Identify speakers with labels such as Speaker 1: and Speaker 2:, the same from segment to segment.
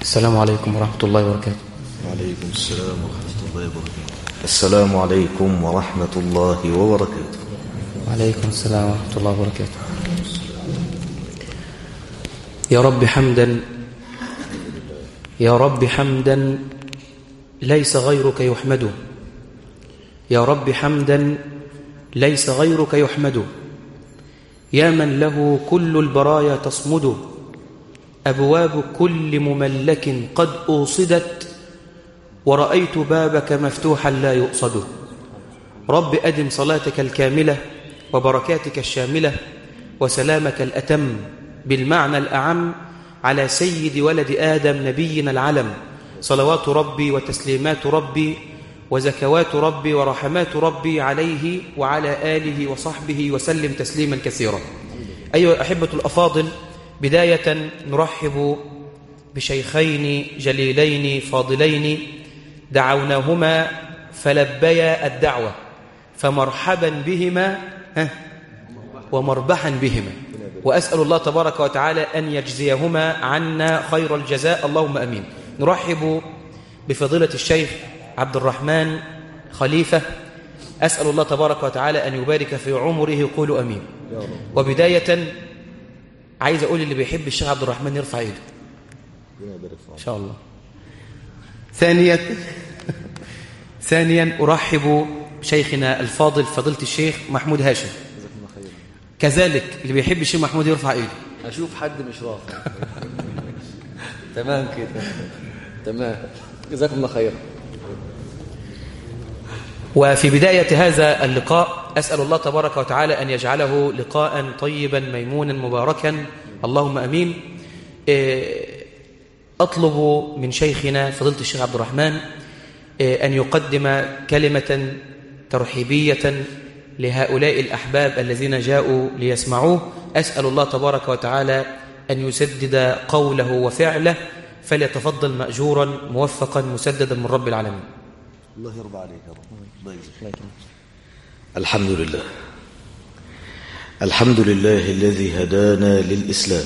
Speaker 1: السلام عليكم ورحمة الله وبركاته.
Speaker 2: وعليكم السلام ورحمة الله وبركاته. السلام عليكم ورحمة الله وبركاته.
Speaker 1: وعليكم السلام ورحمة الله وبركاته. يا رب حمدا، يا رب حمدا ليس غيرك يحمد، يا رب حمدا ليس غيرك يحمد، يا من له كل البرايا تصمد، أبواب كل مملك قد أوصدت، ورأيت بابك مفتوحا لا يؤصد. رب أدم صلاتك الكاملة وبركاتك الشاملة وسلامك الأتم بالمعنى الأعم على سيد ولد آدم نبينا العلم، صلوات ربي وتسليمات ربي وزكوات ربي ورحمات ربي عليه وعلى آله وصحبه وسلم تسليما كثيرا. أيها الأحبة الأفاضل، بداية نرحب بشيخين جليلين فاضلين دعوناهما فلبيا الدعوة، فمرحبا بهما ومربحا بهما، وأسأل الله تبارك وتعالى أن يجزيهما عنا خير الجزاء، اللهم أمين. نرحب بفضيلة الشيخ عبد الرحمن خليفة، أسأل الله تبارك وتعالى أن يبارك في عمره، قولوا أمين. وبداية عايز أقول اللي بيحب الشيخ عبد الرحمن يرفع إيده إن شاء الله. ثانيا أرحب بشيخنا الفاضل فضيلة الشيخ محمود هاشم، كذلك اللي بيحب الشيخ محمود يرفع إيده.
Speaker 3: أشوف حد مش رافع. تمام كده، تمام، جزاكم الله خيرا.
Speaker 1: وفي بداية هذا اللقاء أسأل الله تبارك وتعالى أن يجعله لقاء طيبا ميمونا مباركا، اللهم أمين. أطلب من شيخنا فضيلة الشيخ عبد الرحمن أن يقدم كلمة ترحيبية لهؤلاء الأحباب الذين جاءوا ليسمعوه. أسأل الله تبارك وتعالى أن يسدد قوله وفعله، فليتفضل مأجورا موفقا مسددا من رب العالمين.
Speaker 2: الله يرضى عليك يا رب. الحمد لله، الحمد لله الذي هدانا للإسلام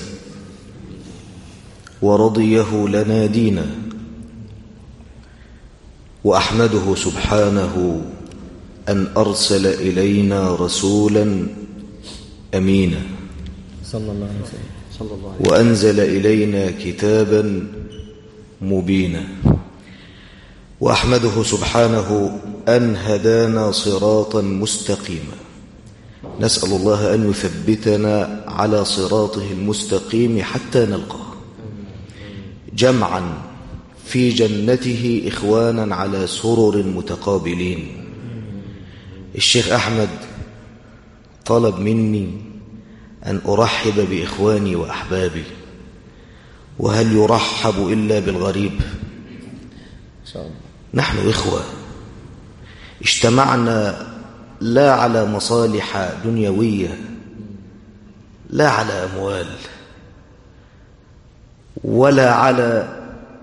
Speaker 2: ورضيه لنا دينا، وأحمده سبحانه أن أرسل إلينا رسولا أمينا
Speaker 1: صلى الله عليه وسلم،
Speaker 2: وأنزل إلينا كتابا مبينا، وأحمده سبحانه أن هدانا صراطا مستقيما. نسأل الله أن يثبتنا على صراطه المستقيم حتى نلقاه جمعا في جنته إخوانا على سرر متقابلين. الشيخ أحمد طلب مني أن أرحب بإخواني وأحبابي، وهل يرحب إلا بالغريب؟ نحن إخوة اجتمعنا لا على مصالح دنيوية، لا على أموال، ولا على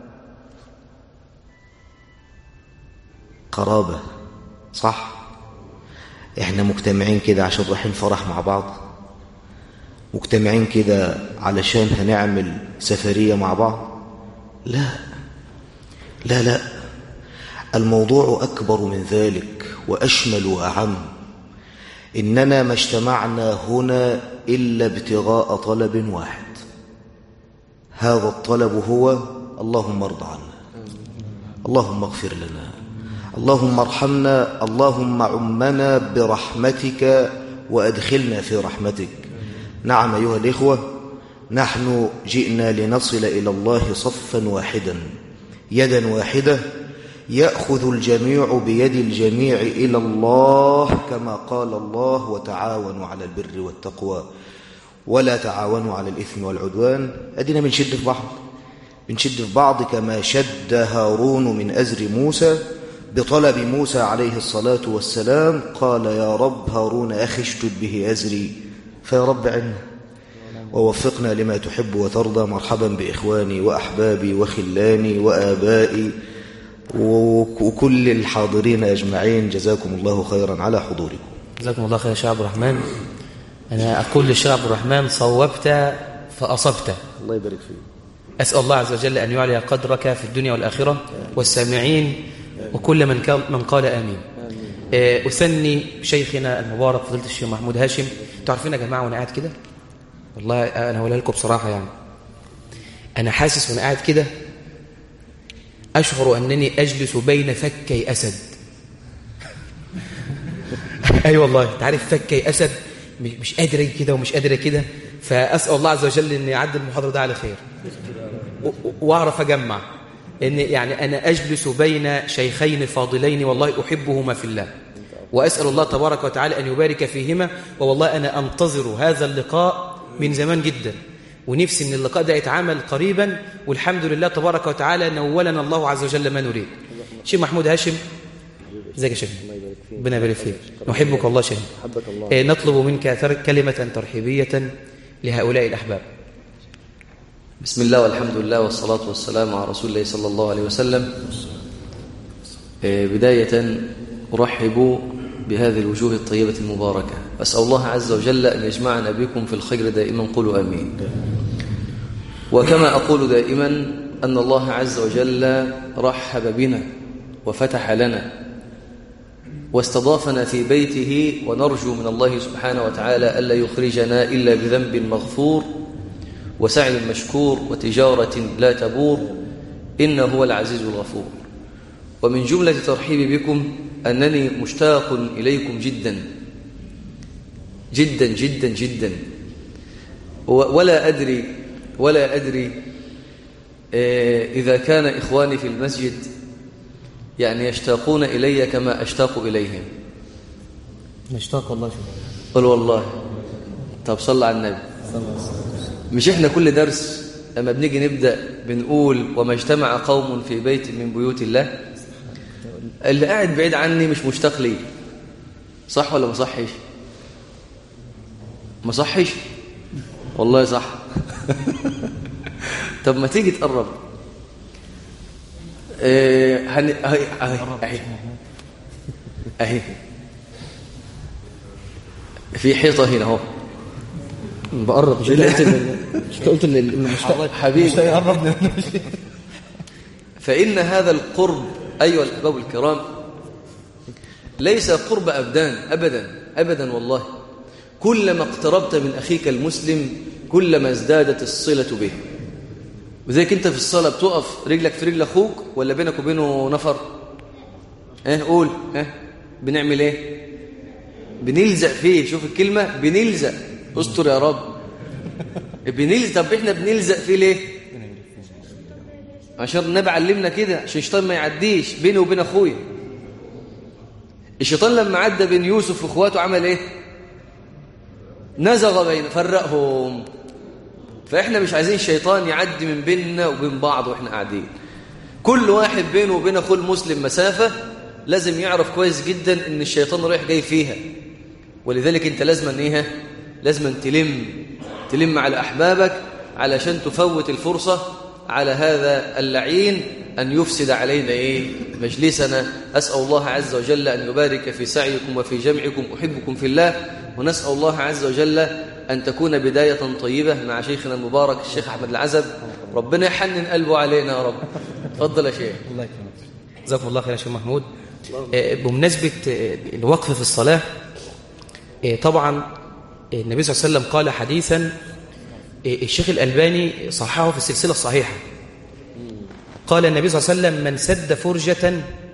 Speaker 2: قرابة، صح؟ احنا مجتمعين كده عشان رايحين فرح مع بعض، مجتمعين كده علشان هنعمل سفرية مع بعض، لا لا لا، الموضوع أكبر من ذلك وأشمل وأعم. إننا ما اجتمعنا هنا إلا ابتغاء طلب واحد، هذا الطلب هو اللهم ارض عنا، اللهم اغفر لنا، اللهم ارحمنا، اللهم عمنا برحمتك وأدخلنا في رحمتك. نعم أيها الإخوة، نحن جئنا لنصل إلى الله صفا واحدا، يدا واحدة، يأخذ الجميع بيد الجميع إلى الله، كما قال الله وتعاونوا على البر والتقوى ولا تعاونوا على الإثم والعدوان. أدينا بنشد في بعض، بنشد في بعض كما شد هارون من أزر موسى بطلب موسى عليه الصلاة والسلام، قال يا رب هارون أخي اشتد به أزري، فيا رب عنا ووفقنا لما تحب وترضى. مرحبا بإخواني وأحبابي وخلاني وآبائي وكل الحاضرين أجمعين، جزاكم الله خيرا على حضوركم.
Speaker 1: جزاكم الله خير يا شيخ عبد الرحمن. أنا أقول للشيخ عبد الرحمن صوبت فأصبت،
Speaker 2: الله يبارك فيك.
Speaker 1: أسأل الله عز وجل أن يعلي قدرك في الدنيا والآخرة والسامعين وكل من قال آمين. أثني شيخنا المبارك فضيلة الشيخ محمود هاشم. تعرفين يا جماعة وأنا قاعد كده، والله أنا هقولها لكم بصراحة، يعني أنا حاسس وأنا قاعد كده أشعر أنني أجلس بين فكي أسد. أي والله، تعرف فكي أسد، مش قادر كده ومش قادر كده. فأسأل الله عز وجل أن يعد المحاضرة ده على خير وأعرف أجمع إن يعني أنا أجلس بين شيخين فاضلين والله أحبهما في الله، وأسأل الله تبارك وتعالى أن يبارك فيهما. والله أنا أنتظر هذا اللقاء من زمان جدا، ونفسي أن اللقاء ده يتعامل قريبا، والحمد لله تبارك وتعالى نولنا الله عز وجل ما نريد. شيخ محمود هاشم، ازيك يا شيخ؟ ربنا يبارك فيك، نحبك الله شيخ. نطلب منك كلمة ترحيبية لهؤلاء الأحباب.
Speaker 3: بسم الله والحمد لله والصلاة والسلام على رسول الله صلى الله عليه وسلم. بداية أرحب بهذه الوجوه الطيبة المباركة، أسأل الله عز وجل أن يجمعنا بكم في الخير دائما، قولوا آمين. وكما أقول دائما أن الله عز وجل رحب بنا وفتح لنا واستضافنا في بيته، ونرجو من الله سبحانه وتعالى ألا يخرجنا إلا بذنب مغفور وسعي مشكور وتجارة لا تبور، إنه هو العزيز الغفور. ومن جملة ترحيبي بكم أنني مشتاق إليكم جدا جدا جدا جدا، ولا أدري إذا كان إخواني في المسجد يعني يشتاقون إلي كما أشتاق إليهم.
Speaker 1: نشتاق والله.
Speaker 3: قل والله. طب صلى على النبي. مش إحنا كل درس لما بنيجي نبدأ بنقول وما اجتمع قوم في بيت من بيوت الله؟ اللي قاعد بعيد عني مش مشتاق لي، صح ولا ما صحش؟ ما صحش والله صح. طب ما تيجي تقرب. اهي في حيطه هنا اهو
Speaker 1: بقرب. مش قلت المشتاق
Speaker 3: حبيبي يقرب. فإن هذا القرب أيها الأحباب الكرام ليس قرب أبدان أبدا والله. كلما اقتربت من أخيك المسلم كلما ازدادت الصلة به. وذلك أنت في الصلاة بتقف رجلك في رجل أخوك ولا بينك وبينه نفر؟ قول بنعمل إيه؟ بنلزق فيه. شوف الكلمة، بنلزق. استر يا رب. بنلزق. طب إحنا بنلزق فيه ليه؟ عشان النبي علمنا كده، عشان الشيطان ما يعديش بيني وبين أخويا. الشيطان لما عدى بين يوسف وإخواته عمل إيه؟ نزغ بين، فرقهم. فإحنا مش عايزين الشيطان يعدي من بيننا وبين بعض وإحنا قاعدين. كل واحد بينه وبين أخوه المسلم مسافة، لازم يعرف كويس جدا إن الشيطان رايح جاي فيها. ولذلك أنت لازم تلم على أحبابك علشان تفوت الفرصة على هذا اللعين أن يفسد علينا مجلسنا. أسأل الله عز وجل أن يبارك في سعيكم وفي جمعكم. أحبكم في الله، ونسأل الله عز وجل أن تكون بداية طيبة مع شيخنا المبارك الشيخ أحمد العزب. ربنا يحنن قلبه علينا يا رب. تفضل يا شيخ.
Speaker 1: الله يكرمك. جزاكم الله خير يا شيخ محمود. بمناسبة الوقف في الصلاة، طبعا النبي صلى الله عليه وسلم قال حديثا الشيخ الألباني صححه في السلسلة الصحيحة. قال النبي صلى الله عليه وسلم: من سد فرجة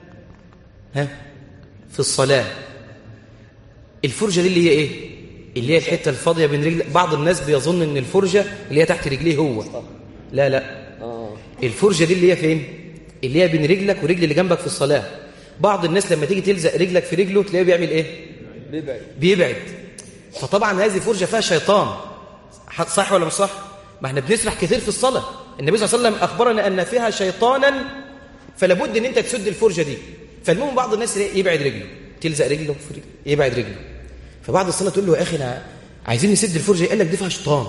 Speaker 1: في الصلاة. الفرجة دي اللي هي ايه؟ اللي هي الحتة الفاضية بين رجل. بعض الناس بيظن ان الفرجة اللي هي تحت رجليه هو. لا الفرجة دي اللي هي فين؟ اللي هي بين رجلك ورجل اللي جنبك في الصلاة. بعض الناس لما تيجي تلزق رجلك في رجله تلاقيه بيعمل ايه؟ بيبعد. فطبعا هذه فرجة فيها شيطان، صح ولا مش صح؟ ما احنا بنسرح كثير في الصلاة. النبي صلى الله عليه وسلم أخبرنا أن فيها شيطانا، فلابد ان انت تسد الفرجة دي. فالمهم بعض الناس يبعد رجله، تلزق رجله في رجله، يبعد رجله. فبعد الصلاة تقول له: يا أخي عايزين نسد الفرجة. قال لك دي فيها شيطان.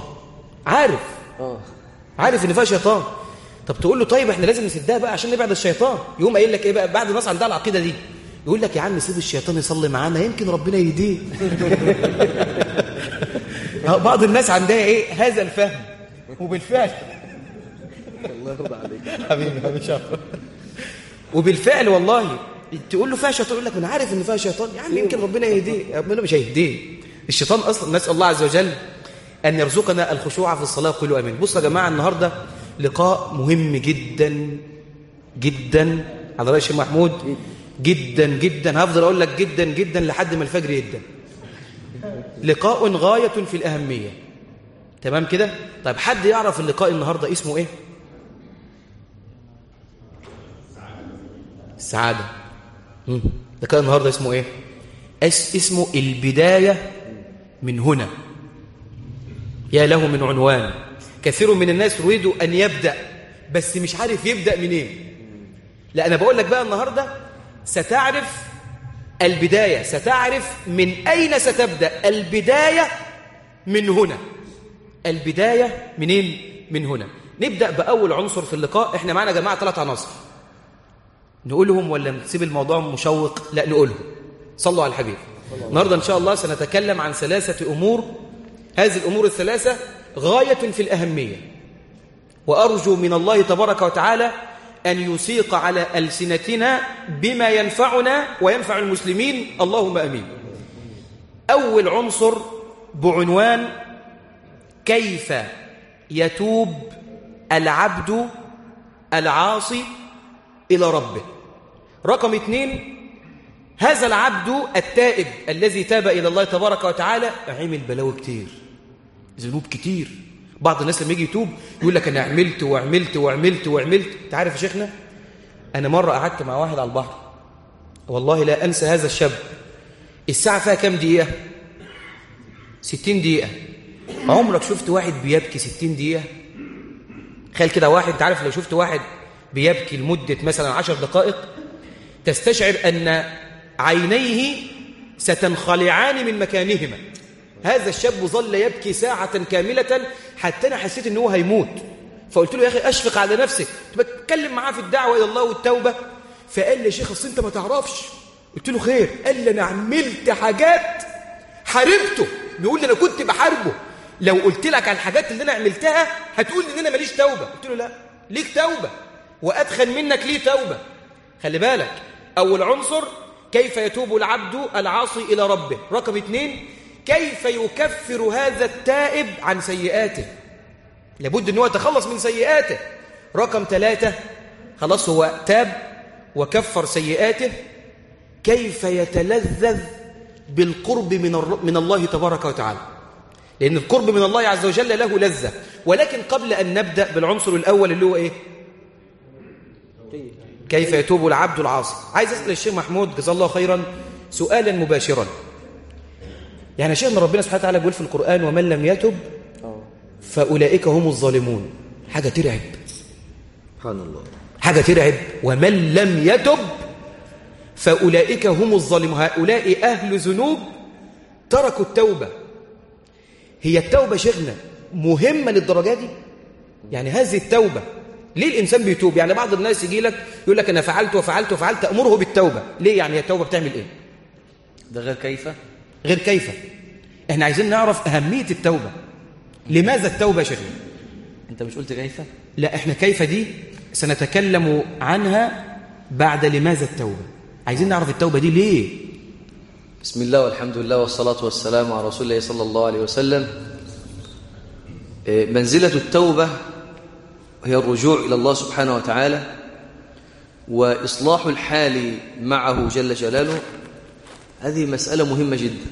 Speaker 1: عارف ان فيها شيطان. طب تقول له: طيب احنا لازم نسدها بقى عشان نبعد الشيطان. يقوم قايل لك ايه بقى؟ بعد الناس عندها العقيدة دي يقول لك: يا عم سيب الشيطان يصلي معانا، يمكن ربنا يهديه. بعض الناس عندها هذا الفهم، وبالفعل
Speaker 3: الله يرضى عليك
Speaker 1: حبيبي شاطر. وبالفعل والله تقول له فيها شيطان، يقول لك انا عارف ان فيها شيطان يا عم، يمكن ربنا يهديه. ربنا مش هيهديه. الشيطان اصلا، نسال الله عز وجل ان يرزقنا الخشوع في الصلاه. قولوا امين. بصوا يا جماعه، النهارده لقاء مهم جدا جدا على رأي الشيخ محمود، جدا جدا، هفضل اقول لك جدا جدا لحد ما الفجر يدن. لقاء غايه في الاهميه. تمام كده؟ طيب حد يعرف اللقاء النهارده اسمه ايه؟ السعاده. لقاء النهارده اسمه ايه؟ اسمه البدايه من هنا. يا له من عنوان. كثير من الناس يريد ان يبدا بس مش عارف يبدا منين. لا انا بقول لك بقى النهارده ستعرف البدايه، ستعرف من اين ستبدا. البدايه من هنا. البدايه منين؟ من هنا. نبدا باول عنصر في اللقاء. احنا معانا يا جماعه 3 عناصر، نقولهم ولا نسيب الموضوع مشوق؟ لا نقولهم. صلوا على الحبيب. النهارده ان شاء الله سنتكلم عن 3 امور. هذه الامور ال3 غايه في الاهميه، وارجو من الله تبارك وتعالى أن يسيق على ألسنتنا بما ينفعنا وينفع المسلمين، اللهم أمين. أول عنصر بعنوان كيف يتوب العبد العاصي إلى ربه. رقم 2، هذا العبد التائب الذي تاب إلى الله تبارك وتعالى عمل بلاوي كتير، ذنوب كتير. بعض الناس لما يجي يتوب يقول لك أنا عملت وعملت وعملت وعملت. تعرف يا شيخنا، أنا مرة قعدت مع واحد على البحر، والله لا أنسى هذا الشاب. الساعة فيها كام دقيقة؟ 60 دقيقة. عمرك شفت واحد بيبكي 60 دقيقة؟ تخيل كده واحد، تعرف لو شفت واحد بيبكي لمدة مثلا 10 دقائق تستشعر أن عينيه ستنخلعان من مكانهما. هذا الشاب ظل يبكي ساعة كاملة حتى أنا حسيت أنه هيموت. فقلت له يا أخي أشفق على نفسك، بتكلم معاه في الدعوة إلى الله والتوبة. فقال لي يا شيخ أصل أنت ما تعرفش. قلت له خير. قال لي أنا عملت حاجات حاربته. بيقول لي أنا كنت بحاربه، لو قلت لك على الحاجات اللي أنا عملتها هتقول لي إن أنا ماليش توبة. قلت له لا، ليك توبة، وأدخل منك ليه توبة. خلي بالك، أول عنصر كيف يتوب العبد العاصي إلى ربه. رقم 2، كيف يكفر هذا التائب عن سيئاته. لابد أنه يتخلص من سيئاته. رقم 3، خلاص هو تاب وكفر سيئاته، كيف يتلذذ بالقرب من الله تبارك وتعالى. لأن القرب من الله عز وجل له لذة. ولكن قبل أن نبدأ بالعنصر الأول اللي هو إيه؟ كيف يتوب العبد العاصي. عايز أسأل الشيخ محمود جزاه الله خيرا سؤالا مباشرا. يعني شيخنا ربنا سبحانه وتعالى بيقول في القرآن ومن لم يتب فأولئك هم الظالمون. حاجة ترعب،
Speaker 2: سبحان الله، حاجة
Speaker 1: ترعب. ومن لم يتب فأولئك هم الظالمون. هؤلاء أهل ذنوب تركوا التوبة. هي التوبة شيخنا مهمة للدرجة دي؟ يعني هذه التوبة ليه الإنسان بيتوب؟ يعني بعض الناس يجي لك يقول لك أنا فعلت وفعلت وفعلت، تأمره بالتوبة. ليه؟ يعني التوبة بتعمل إيه؟
Speaker 3: ده غير كيف؟
Speaker 1: غير كيف. إحنا عايزين نعرف أهمية التوبة. لماذا التوبة يا شيخنا؟
Speaker 3: أنت مش قلت كيف؟
Speaker 1: لا، إحنا كيف دي سنتكلم عنها بعد لماذا التوبة. عايزين نعرف التوبة دي ليه.
Speaker 3: بسم الله والحمد لله والصلاة والسلام على رسول الله صلى الله عليه وسلم. منزلة التوبة هي الرجوع إلى الله سبحانه وتعالى وإصلاح الحال معه جل جلاله. هذه مسألة مهمة جدا.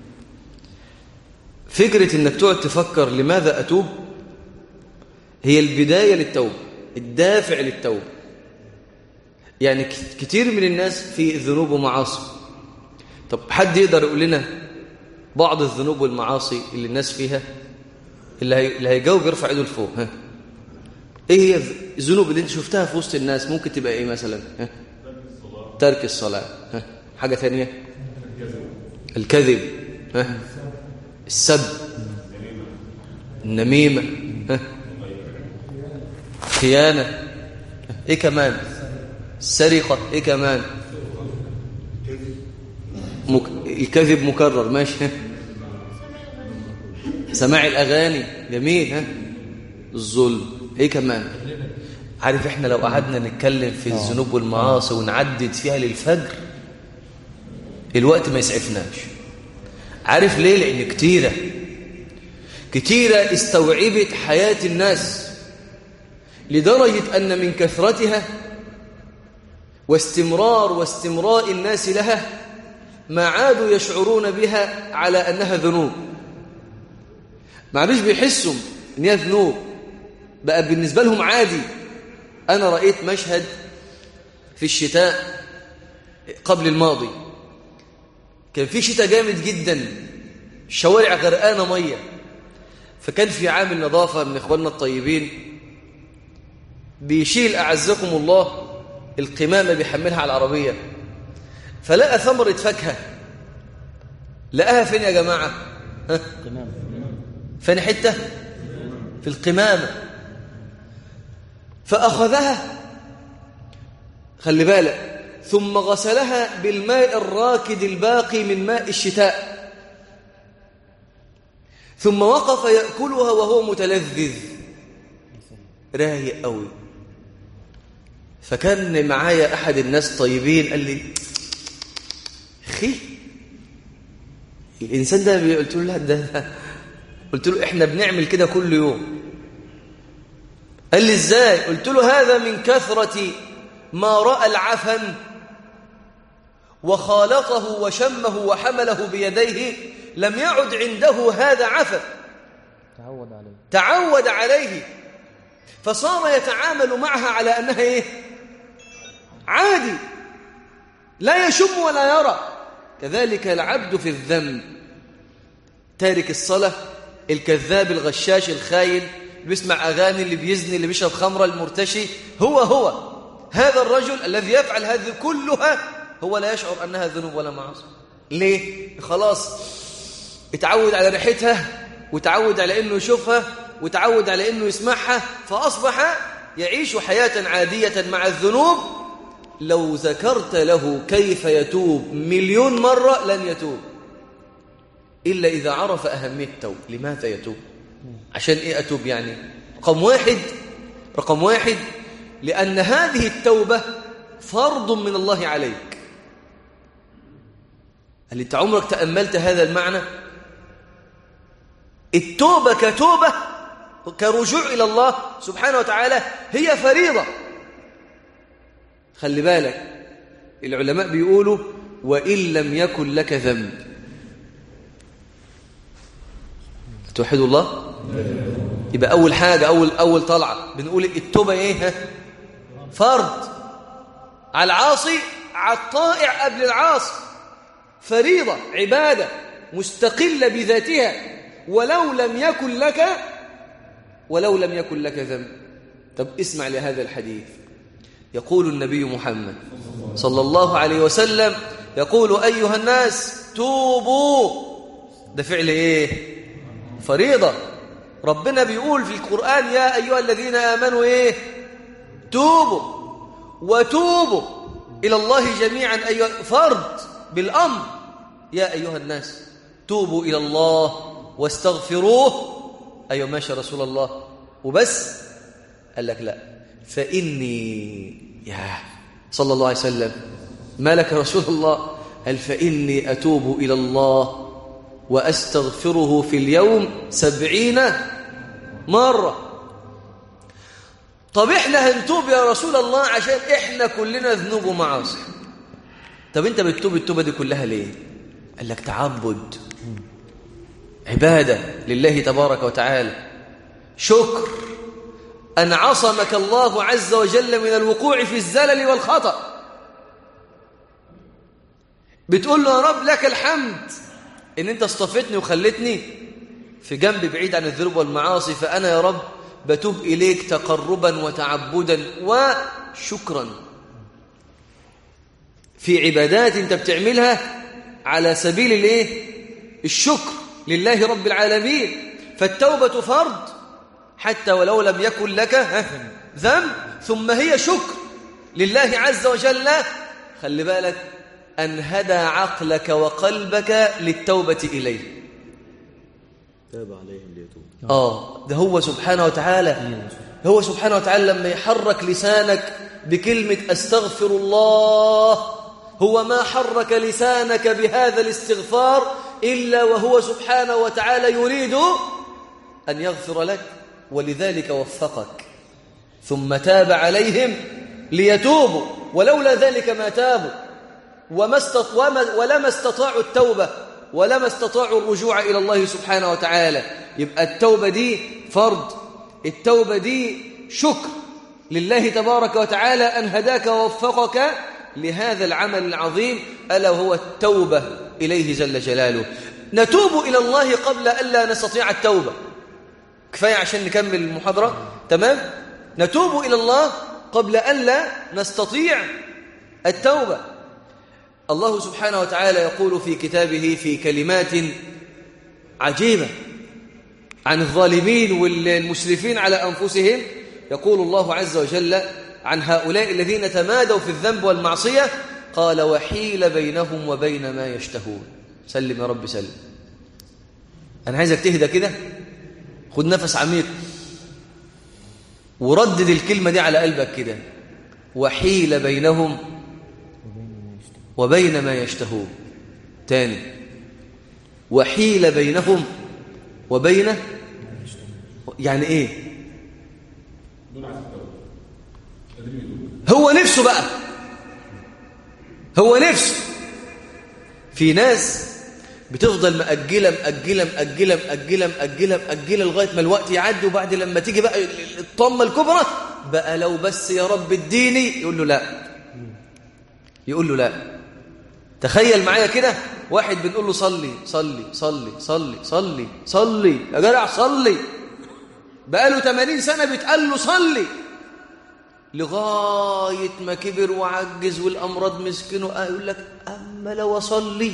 Speaker 3: فكرة أنك تقعد تفكر لماذا أتوب هي البداية للتوبة، الدافع للتوبة. يعني كتير من الناس في ذنوب ومعاصي. طب حد يقدر يقول لنا بعض الذنوب والمعاصي اللي الناس فيها؟ اللي هيجاوب يرفع ايده لفوق. ها، ايه هي الذنوب اللي انت شفتها في وسط الناس؟ ممكن تبقى ايه مثلا؟ ها، ترك الصلاة. ها، حاجة ثانية؟ الكذب. ها، السب، النميمة. ها، خيانة. ايه كمان؟ السرقة. ايه كمان؟ الكذب مكرر. ماشي. سماع الأغاني. جميل. ها، الظلم. ايه كمان؟ عارف احنا لو قعدنا نتكلم في الذنوب والمعاصي ونعدد فيها للفجر الوقت ما يسعفناش. عارف ليه؟ لأن كتيرة استوعبت حياة الناس لدرجة أن من كثرتها واستمراء الناس لها ما عادوا يشعرون بها على أنها ذنوب. ما عادوش بيحسوا أن هي ذنوب، بقى بالنسبة لهم عادي. أنا رأيت مشهد في الشتاء قبل الماضي، كان في شتاء جامد جدا، الشوارع غرقانة مية، فكان في عامل نظافة من إخواننا الطيبين بيشيل أعزكم الله القمامة بيحملها على العربية، فلقى ثمرة فاكهة. لقاها فين يا جماعة؟ فين حتة؟ في القمامة. فأخذها، خلي بالك، ثم غسلها بالماء الراكد الباقي من ماء الشتاء، ثم وقف يأكلها وهو متلذذ رايق قوي. فكان معايا أحد الناس طيبين قال لي أخي الإنسان ده، قلت له لا ده قلت له إحنا بنعمل كده كل يوم. قال لي إزاي؟ قلت له هذا من كثرة ما رأى العفن وخالطه وشمه وحمله بيديه، لم يعد عنده هذا عفن، تعود عليه، فصار يتعامل معها على أنها إيه؟ عادي، لا يشم ولا يرى. كذلك العبد في الذنب، تارك الصلاة، الكذاب، الغشاش، الخاين، اللي بيسمع أغاني، اللي بيزني، اللي بيشرب خمرة، المرتشي، هو هذا الرجل الذي يفعل هذه كلها هو لا يشعر أنها ذنوب ولا معاصي. ليه؟ خلاص اتعود على ريحتها، وتعود على أنه يشوفها، وتعود على أنه يسمعها، فأصبح يعيش حياة عادية مع الذنوب. لو ذكرت له كيف يتوب 1,000,000 مرة لن يتوب إلا إذا عرف أهمية التوب. لماذا يتوب؟ عشان إيه أتوب يعني؟ رقم واحد لأن هذه التوبة فرض من الله عليك. هل أنت عمرك تأملت هذا المعنى؟ التوبة كتوبة، كرجوع إلى الله سبحانه وتعالى، هي فريضة. خلي بالك، العلماء بيقولوا وإن لم يكن لك ذنب. توحد الله؟ يبقى أول حاجة، أول طلعة بنقول التوبة إيه؟ فرض على العاصي، على الطائع قبل العاصي، فريضة، عبادة مستقلة بذاتها، ولو لم يكن لك ذنب. طب اسمع لهذا الحديث. يقول النبي محمد صلى الله عليه وسلم، يقول أيها الناس توبوا. ده فعل إيه؟ فريضة. ربنا بيقول في القرآن يا أيها الذين آمنوا إيه؟ توبوا وتوبوا إلى الله جميعا، أيها فرض بالأمر. يا أيها الناس توبوا إلى الله واستغفروه. أيوة ماشي يا رسول الله وبس؟ قال لك لا، فإني صلى الله عليه وسلم، ما لك يا رسول الله؟ قال فإني أتوب إلى الله وأستغفره في اليوم 70 مرة. طب إحنا هنتوب يا رسول الله عشان إحنا كلنا ذنوب ومعاصي. طب أنت بتتوب التوبة دي كلها ليه؟ قال لك تعبد، عبادة لله تبارك وتعالى، شكر أن عصمك الله عز وجل من الوقوع في الزلل والخطأ. بتقول له يا رب لك الحمد إن أنت اصطفتني وخلتني في جنب بعيد عن الذنوب والمعاصي، فأنا يا رب بتوب إليك تقربا وتعبدا وشكرا في عبادات أنت بتعملها على سبيل الإيه؟ الشكر لله رب العالمين. فالتوبة فرض حتى ولو لم يكن لك ذنب، ثم هي شكر لله عز وجل. خلي بالك أن هدى عقلك وقلبك للتوبة إليه.
Speaker 2: تاب عليهم ليتوب.
Speaker 3: ده هو سبحانه وتعالى هو سبحانه وتعالى لما يحرك لسانك بكلمة أستغفر الله، هو ما حرك لسانك بهذا الاستغفار إلا وهو سبحانه وتعالى يريد أن يغفر لك، ولذلك وفقك. ثم تاب عليهم ليتوبوا، ولولا ذلك ما تابوا ولما استطاعوا التوبة، ولما استطاعوا الرجوع إلى الله سبحانه وتعالى. يبقى التوبة دي فرض، التوبة دي شكر لله تبارك وتعالى أن هداك ووفقك لهذا العمل العظيم، ألا هو التوبة إليه جل جلاله. نتوب إلى الله قبل ألا نستطيع التوبة. كفاية عشان نكمل المحاضرة، تمام؟ نتوب إلى الله قبل ألا نستطيع التوبة. الله سبحانه وتعالى يقول في كتابه في كلمات عجيبة عن الظالمين والمسرفين على أنفسهم. يقول الله عز وجل عن هؤلاء الذين تمادوا في الذنب والمعصية، قال وحيل بينهم وبين ما يشتهون. سلم يا رب سلم. أنا عايزك تهدى كده، خد نفس عميق وردد الكلمة دي على قلبك كده، وحيل بينهم وبين ما يشتهون. تاني، وحيل بينهم وبين، يعني ايه؟ هو نفسه بقى، هو نفسه. في ناس بتفضل مأجلة مأجلة مأجلة مأجلة مأجلة مأجلة لغاية ما الوقت يعدي، وبعد لما تيجي بقى الطمة الكبرى بقى لو بس يا رب اديني، يقول له لا، يقول له لا. تخيل معايا كده، واحد بنقول له صلي صلي صلي صلي صلي صلي يا جدع صلي، بقاله 80 سنة بيتقال له صلي، لغاية ما كبر وعجز والأمراض مسكنه، يقول لك أما لو أصلي.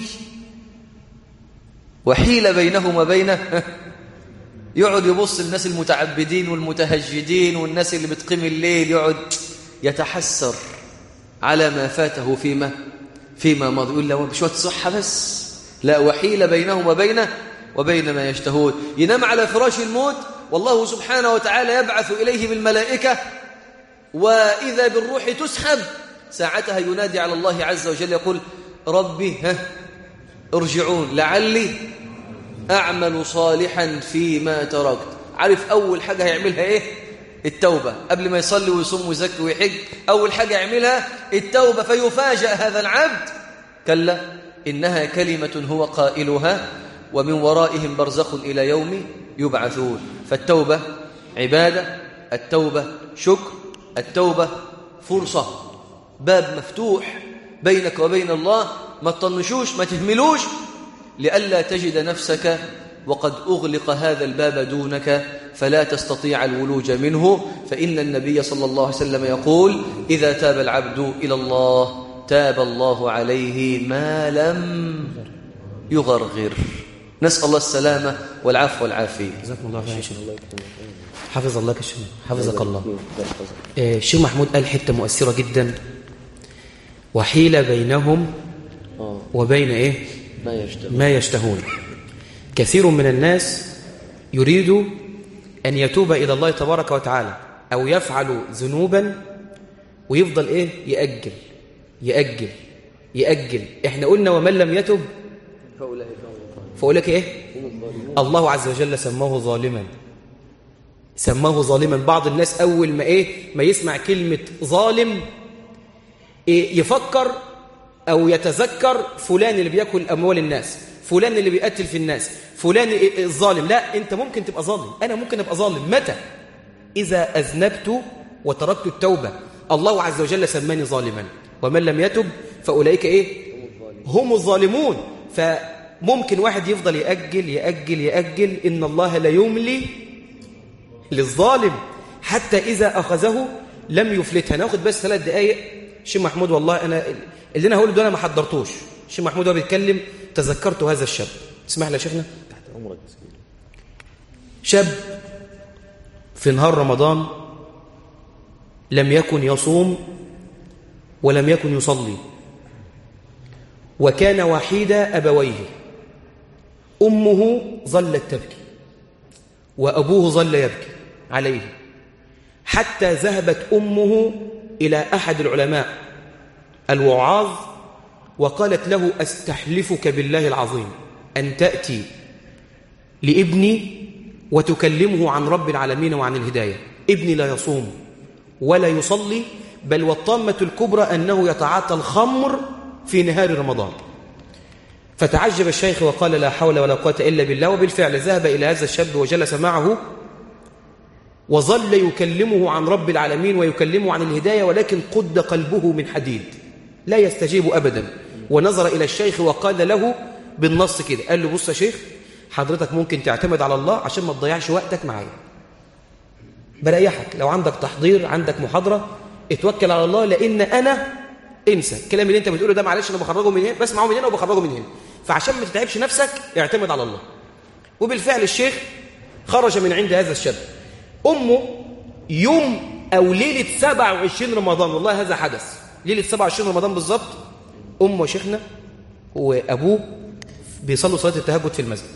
Speaker 3: وحيل بينهم وبينه، يقعد يبص الناس المتعبدين والمتهجدين والناس اللي بتقيم الليل، يقعد يتحسر على ما فاته فيما مضى، يقول له بشوية صحة بس. لا، وحيل بينهم وبين ما يشتهون. ينام على فراش الموت والله سبحانه وتعالى يبعث إليه بالملائكة، وإذا بالروح تسحب، ساعتها ينادي على الله عز وجل يقول ربي ارجعون لعلي أعمل صالحا فيما تركت. عارف أول حاجة هيعملها إيه؟ التوبة. قبل ما يصلي ويصوم ويزكي ويحج، أول حاجة يعملها التوبة. فيفاجأ هذا العبد كلا إنها كلمة هو قائلها ومن ورائهم برزخ إلى يوم يبعثون. فالتوبة عبادة، التوبة شكر، التوبة فرصة، باب مفتوح بينك وبين الله. ما تطنشوش، ما تهملوش، لئلا تجد نفسك وقد أغلق هذا الباب دونك فلا تستطيع الولوج منه. فإن النبي صلى الله عليه وسلم يقول إذا تاب العبد إلى الله تاب الله عليه ما لم يغرغر. نسأل الله السلامة والعفو والعافية.
Speaker 1: جزاكم الله خيرا. حفظ الله يا شيخ، حفظك الله. الشيخ محمود قال حتة مؤثرة جدا، وحيل بينهم وبين إيه؟ ما يشتهون. كثير من الناس يريد أن يتوب إلى الله تبارك وتعالى أو يفعل ذنوبا ويفضل إيه؟ يأجل يأجل يأجل. إحنا قلنا ومن لم يتب فأولئك إيه؟ الله عز وجل سماه ظالما، سماه ظالما. بعض الناس أول ما يسمع كلمة ظالم يفكر أو يتذكر فلان اللي بيأكل أموال الناس، فلان اللي بيقتل في الناس، فلان الظالم. لا، أنت ممكن تبقى ظالم، أنا ممكن أبقى ظالم. متى؟ إذا أذنبت وتركت التوبة. الله عز وجل سماني ظالما، ومن لم يتب فأولئك إيه؟ هم الظالمون. فممكن واحد يفضل يأجل يأجل يأجل. إن الله لا يملي للظالم حتى إذا أخذه لم يفلتها. ناخد بس 3 دقايق. الشيخ محمود والله أنا اللي أنا هقوله ده أنا ما حضرتوش. الشيخ محمود وهو بيتكلم تذكرت هذا الشاب. اسمح لي يا شيخنا. تحت أمرك. شاب في نهار رمضان لم يكن يصوم ولم يكن يصلي، وكان وحيد أبويه. أمه ظلت تبكي وأبوه ظل يبكي عليه، حتى ذهبت أمه إلى أحد العلماء الوعاظ وقالت له: أستحلفك بالله العظيم أن تأتي لابني وتكلمه عن رب العالمين وعن الهداية. ابني لا يصوم ولا يصلي، بل والطامة الكبرى أنه يتعاطى الخمر في نهار رمضان. فتعجب الشيخ وقال: لا حول ولا قوة إلا بالله. وبالفعل ذهب إلى هذا الشاب وجلس معه وظل يكلمه عن رب العالمين ويكلمه عن الهداية، ولكن قد قلبه من حديد لا يستجيب أبدا. ونظر إلى الشيخ وقال له بالنص كده، قال له: بص يا شيخ، حضرتك ممكن تعتمد على الله عشان ما تضيعش وقتك معايا، بريحك. لو عندك تحضير، عندك محاضرة، اتوكل على الله، لأن أنا انسى الكلام اللي انت بتقوله ده، معلش أنا بخرجه من هنا، بسمعه من هنا وبخرجه من هنا، فعشان ما تتعبش نفسك اعتمد على الله. وبالفعل الشيخ خرج من عند هذا الشاب. أمه يوم أو ليلة 27 رمضان، والله هذا حدث، ليلة 27 رمضان بالضبط، أمه وشيخنا وأبوه بيصلوا صلاة التهجد في المسجد،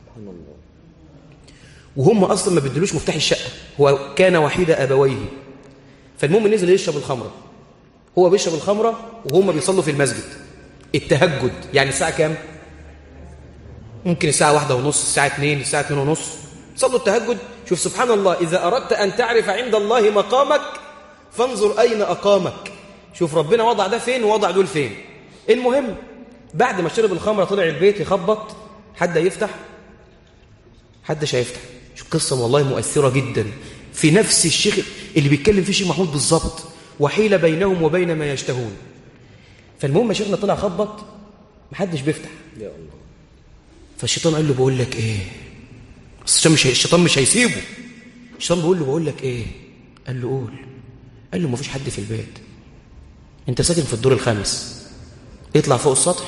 Speaker 1: وهم أصلا ما بيدلوش مفتاح الشقة، هو كان وحيد أبويه. فالمهم نزل يشرب الخمرة، هو بيشرب الخمرة وهم بيصلوا في المسجد التهجد. يعني الساعة كام؟ ممكن الساعة 1:30، الساعة 2، الساعة 2:30 صلوا التهجد. شوف سبحان الله، إذا أردت أن تعرف عند الله مقامك فانظر أين أقامك. شوف ربنا وضع ده فين ووضع دول فين. المهم بعد ما شرب الخمرة طلع البيت يخبط، حد يفتح؟ حدش هيفتح. شوف قصة والله مؤثرة جدا في نفس الشيخ اللي بيتكلم فيه الشيخ محمود بالظبط، وحيل بينهم وبين ما يشتهون. فالمهم شيخنا طلع خبط، محدش بيفتح. يا الله. فالشيطان قال له: بقول لك ايه؟ الشيطان مش هيسيبه. الشيطان بيقول له: بقول لك ايه؟ قال له: قول. قال له: مفيش حد في البيت، انت ساكن في الدور الخامس، اطلع فوق السطح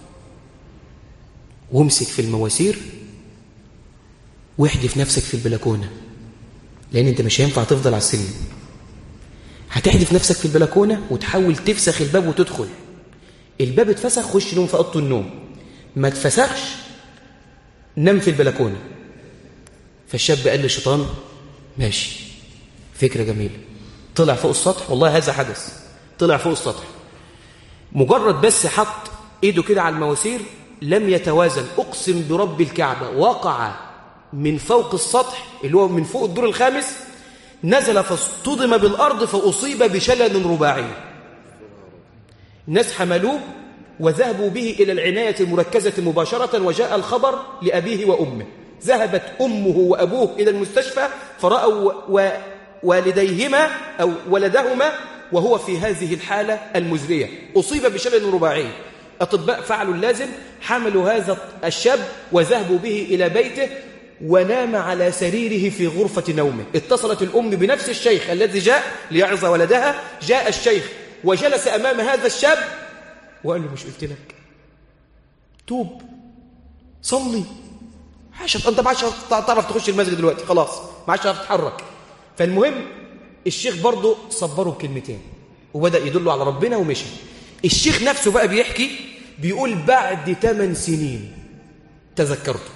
Speaker 1: وامسك في المواسير واحدف نفسك في البلكونة، لان انت مش هينفع تفضل على السلم. هتحدف نفسك في البلكونة وتحاول تفسخ الباب وتدخل. الباب اتفسخ، خش نوم في اوضه النوم. ما اتفسخش، نام في البلكونة. فالشاب قال للشيطان: ماشي، فكرة جميلة. طلع فوق السطح، والله هذا حدث، طلع فوق السطح، مجرد بس حط ايده كده على المواسير لم يتوازن، اقسم برب الكعبة وقع من فوق السطح اللي هو من فوق الدور الخامس، نزل فاصطدم بالأرض فأصيب بشلل رباعي. الناس حملوه وذهبوا به إلى العناية المركزة مباشرة، وجاء الخبر لأبيه وأمه. ذهبت أمه وأبوه إلى المستشفى فرأوا والديهما أو ولدهما وهو في هذه الحالة المزرية، أصيب بشلل رباعي. أطباء فعلوا اللازم، حملوا هذا الشاب وذهبوا به إلى بيته، ونام على سريره في غرفة نومه. اتصلت الأم بنفس الشيخ الذي جاء ليعظ ولدها. جاء الشيخ وجلس أمام هذا الشاب وقال له: مش قلت لك توب صلي؟ انت ما عادش تعرف تخش المسجد دلوقتي، خلاص ما عادش تعرف تتحرك. فالمهم الشيخ برضه صبره بكلمتين وبدأ يدله على ربنا ومشي. الشيخ نفسه بقى بيحكي، بيقول: بعد 8 سنين تذكرته،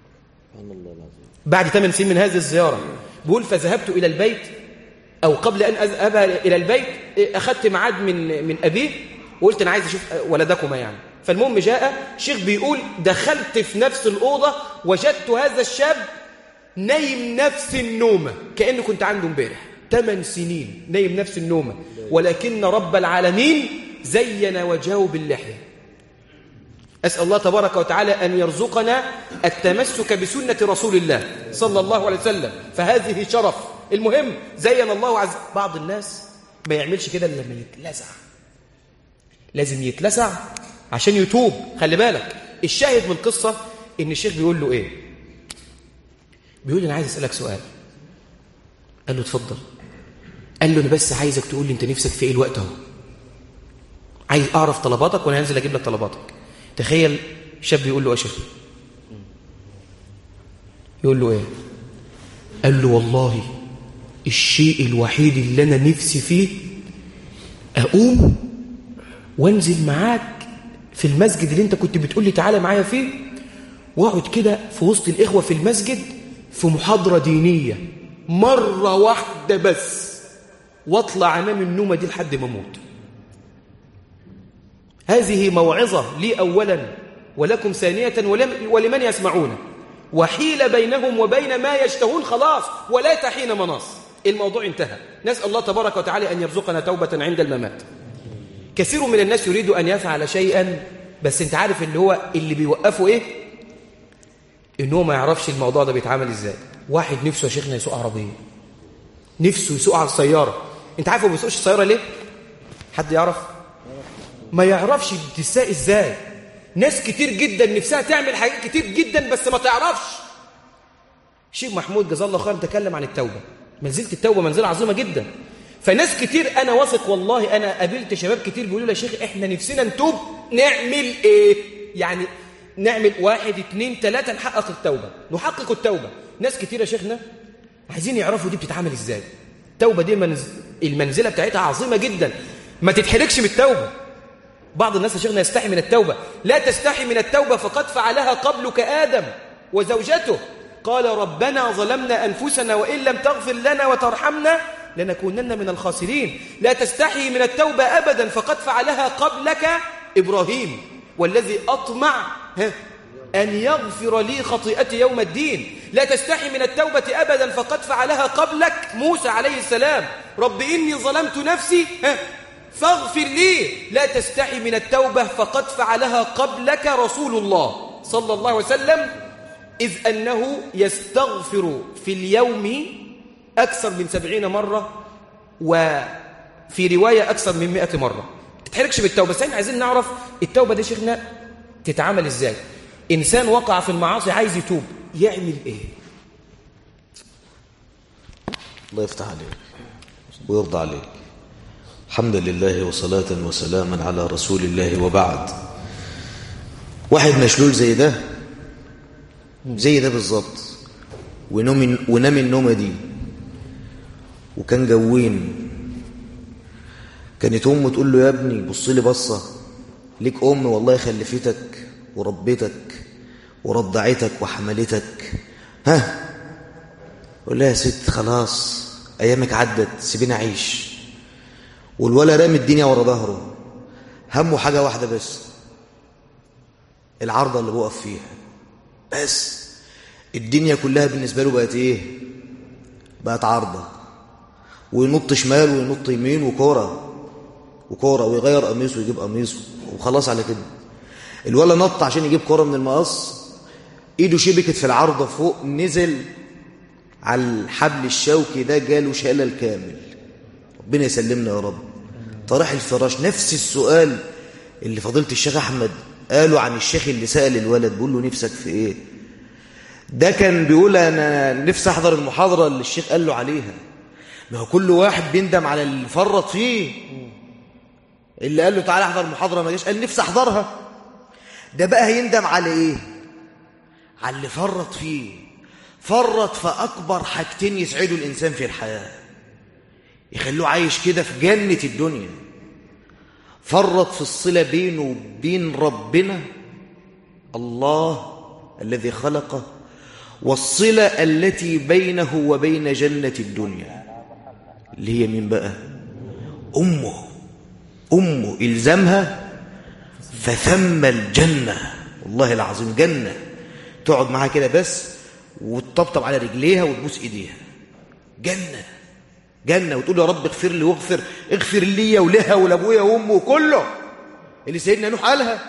Speaker 1: بعد 8 سنين من هذه الزيارة. بيقول: فذهبت إلى البيت، أو قبل أن أذهب إلى البيت أخذت ميعاد من أبيه وقلت أنا عايز أشوف ولدكما يعني. فالمهم جاء الشيخ بيقول: دخلت في نفس الأوضة وجدت هذا الشاب نايم نفس النومة كأنه كنت عنده امبارح. 8 سنين نايم نفس النومة، ولكن رب العالمين زين وجهه باللحية. أسأل الله تبارك وتعالى أن يرزقنا التمسك بسنة رسول الله صلى الله عليه وسلم، فهذه شرف. المهم زين الله عز وجل. بعض الناس ما يعملش كده إلا لما يتلسع، لازم يتلسع عشان يتوب. خلي بالك، الشاهد من القصة إن الشيخ بيقول له إيه؟ بيقول له: أنا عايز أسألك سؤال. قال له: اتفضل. قال له: أنا بس عايزك تقول لي أنت نفسك في إيه الوقت أهو، عايز أعرف طلباتك وأنا هنزل أجيب لك طلباتك. تخيل شاب يقول له: يا شيخ. يقول له: إيه؟ قال له: والله الشيء الوحيد اللي أنا نفسي فيه أقوم وانزل معاك في المسجد اللي أنت كنت بتقول لي تعالى معايا فيه، واقعد كده في وسط الإخوة في المسجد في محاضرة دينية مرة واحدة بس. واطلع أنام النومة دي لحد ما أموت. هذه موعظة لي أولا ولكم ثانية ولمن يسمعون، وحيل بينهم وبين ما يشتهون خلاص، ولا تحين مناص، الموضوع انتهى. نسأل الله تبارك وتعالى أن يرزقنا توبة عند الممات. كثير من الناس يريد أن يفعل شيئا، بس انت عارف اللي بيوقفه ايه؟ انه ما يعرفش الموضوع ده بيتعامل ازاي. واحد نفسه يا شيخنا يسوق عربية، نفسه يسوق على السيارة. انت عارف هو ما بيسوقش السيارة ليه؟ حد يعرف؟ ما يعرفش بتساق ازاي. ناس كتير جدا نفسها تعمل حاجات كتير جدا بس ما تعرفش. الشيخ محمود جزاه الله خير تكلم عن التوبة. منزلة التوبة منزلة عظيمة جدا. فناس كتير أنا واثق والله، أنا قابلت شباب كتير بيقولوا لي يا شيخ إحنا نفسنا نتوب، نعمل إيه؟ يعني نعمل 1 2 3 نحقق التوبة. ناس كتير يا شيخنا عايزين يعرفوا دي بتتعامل إزاي. التوبة دي المنزلة بتاعتها عظيمة جدا، ما تتحركش من التوبة. بعض الناس يا شيخنا يستحي من التوبة. لا تستحي من التوبة فقد فعلها قبلك آدم وزوجته. قال ربنا ظلمنا أنفسنا وإن لم تغفر لنا وترحمنا لنكونن من الخاسرين. لا تستحي من التوبة أبدا فقد فعلها قبلك إبراهيم، والذي أطمع أن يغفر لي خطيئتي يوم الدين. لا تستحي من التوبة أبدا فقد فعلها قبلك موسى عليه السلام، رب إني ظلمت نفسي فاغفر لي. لا تستحي من التوبة فقد فعلها قبلك رسول الله صلى الله عليه وسلم، إذ أنه يستغفر في اليوم أكثر من 70 مرة، وفي رواية أكثر من 100 مرة. تتحركش بالتوبة. بس احنا عايزين نعرف التوبة دي شيخنا تتعامل إزاي. إنسان وقع في المعاصي عايز يتوب يعمل إيه؟
Speaker 2: الله يفتح عليك ويرضى عليك. الحمد لله وصلاة وسلاما على رسول الله، وبعد. واحد مشلول زي ده بالظبط، ونام النومة دي، وكان جوين. كانت أمه تقول له يا ابني بص لي بصة، ليك أم والله خلفتك وربتك ورضعتك وحملتك، قول لها يا ست خلاص أيامك عدت سيبيني أعيش. والولا رامي الدنيا ورا ظهره، همه حاجة واحدة بس، العرضة اللي بوقف فيها بس. الدنيا كلها بالنسبة له بقت ايه؟ بقت عرضة، وينط شمال وينط يمين وكورة ويغير قميصه ويجيب قميصه وخلاص على كده. الولا نط عشان يجيب كورة من المقص، ايده شبكت في العرضة فوق، نزل على الحبل الشوكي ده جاله شلل كامل، ربنا يسلمنا يا رب. طرح الفراش. نفس السؤال اللي فضيلة الشيخ أحمد قالوا عن الشيخ اللي سأل الولد، بيقول له نفسك في ايه؟ ده كان بيقول انا نفسي احضر المحاضرة اللي الشيخ قال له عليها. ما هو كل واحد بيندم على اللي فرط فيه. اللي قال له تعالى احضر المحاضرة ما جاش، قال نفسي احضرها. ده بقى هيندم على ايه؟ على اللي فرط فيه. فرط في اكبر حاجتين يسعدوا الانسان في الحياة، يخلوه عايش كده في جنة الدنيا. فرط في الصلة بينه وبين ربنا الله الذي خلقه، والصلة التي بينه وبين جنة الدنيا اللي هي مين بقى؟ أمه إلزامها فثم الجنة. والله العظيم جنة، تقعد معها كده بس وتطبطب على رجليها وتبوس إيديها. جنة وتقول يا رب اغفر لي اغفر لي ولها ولابويا وامه وكله اللي سيدنا نوح قالها.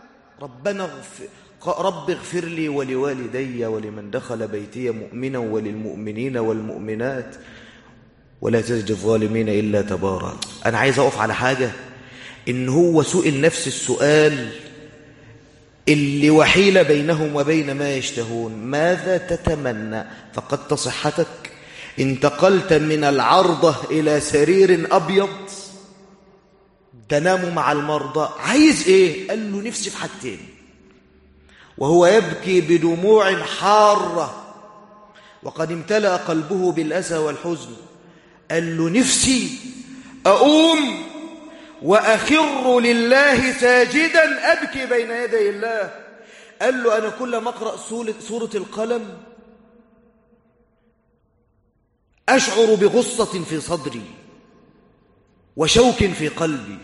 Speaker 2: رب اغفر لي ولوالدي ولمن دخل بيتي مؤمنا وللمؤمنين والمؤمنات ولا تزد الظالمين إلا تبارا. أنا عايز أقف على حاجة، إن هو سئل نفس السؤال اللي وحيل بينهم وبين ما يشتهون، ماذا تتمنى؟ فقدت صحتك، انتقلت من العرضة إلى سرير أبيض تنام مع المرضى، عايز إيه؟ قال له نفسي في حاجتين. وهو يبكي بدموع حارة وقد امتلأ قلبه بالأسى والحزن، قال له نفسي أقوم وأخر لله ساجدا أبكي بين يدي الله. قال له أنا كل ما أقرأ سورة القلم أشعر بغصة في صدري، وشوك في قلبي.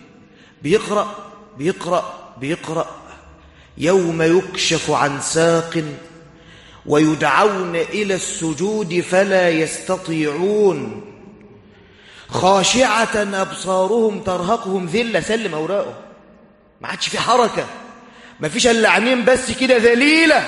Speaker 2: بيقرأ يوم يكشف عن ساق ويدعون إلى السجود فلا يستطيعون خاشعة أبصارهم ترهقهم ذلة. سلم أوراقه، ما عادش في حركة، ما فيش إلا عينين بس كده ذليلة.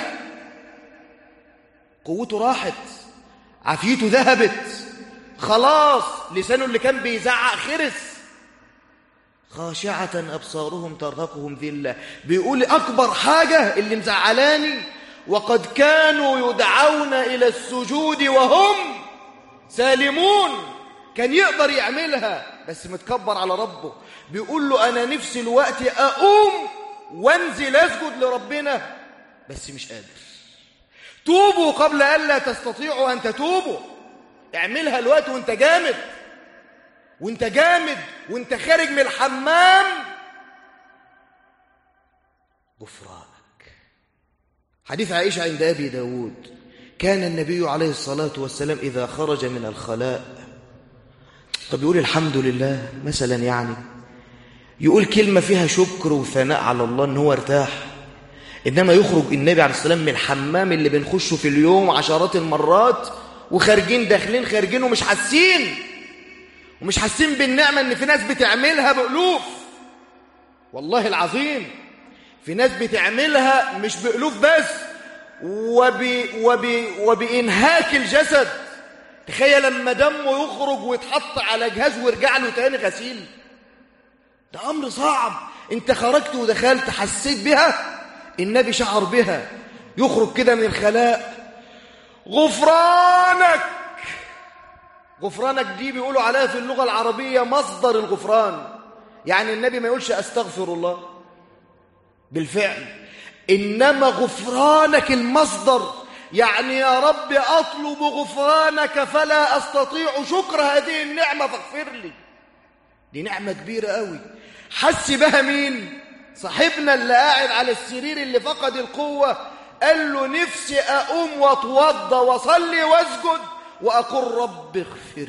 Speaker 2: قوته راحت، عافيته ذهبت، خلاص لسانه اللي كان بيزعق خرس. خاشعة أبصارهم ترهقهم ذلة. بيقول أكبر حاجة اللي مزعلاني وقد كانوا يدعون إلى السجود وهم سالمون. كان يقدر يعملها بس متكبر على ربه. بيقول له أنا نفسي الوقت أقوم وانزل أسجد لربنا بس مش قادر. توبوا قبل ألا تستطيعوا أن تتوبوا. اعملها الوقت وانت جامد، وانت جامد وانت خارج من الحمام. غفرانك. حديث عائشة عند أبي داود: كان النبي عليه الصلاة والسلام إذا خرج من الخلاء، طب يقول الحمد لله مثلا، يعني يقول كلمة فيها شكر وثناء على الله إن هو ارتاح. إنما يخرج النبي عليه الصلاة والسلام من الحمام اللي بنخشه في اليوم عشرات المرات، وخارجين داخلين خارجين ومش حاسين بالنعمة إن في ناس بتعملها بألوف. والله العظيم في ناس بتعملها مش بألوف بس، وبإنهاك الجسد. تخيل لما دمه يخرج ويتحط على جهاز ويرجع له تاني غسيل. ده أمر صعب. انت خرجت ودخلت حسيت بها، النبي شعر بها. يخرج كده من الخلاء، غفرانك دي بيقولوا عليها في اللغة العربية مصدر الغفران. يعني النبي ما يقولش أستغفر الله بالفعل، إنما غفرانك المصدر. يعني يا رب أطلب غفرانك فلا أستطيع شكر هذه النعمة فاغفر لي. دي نعمة كبيرة قوي. حس بها مين؟ صاحبنا اللي قاعد على السرير اللي فقد القوة، قال له نفسي أقوم واتوضى وصلي واسجد وأقول رب اغفر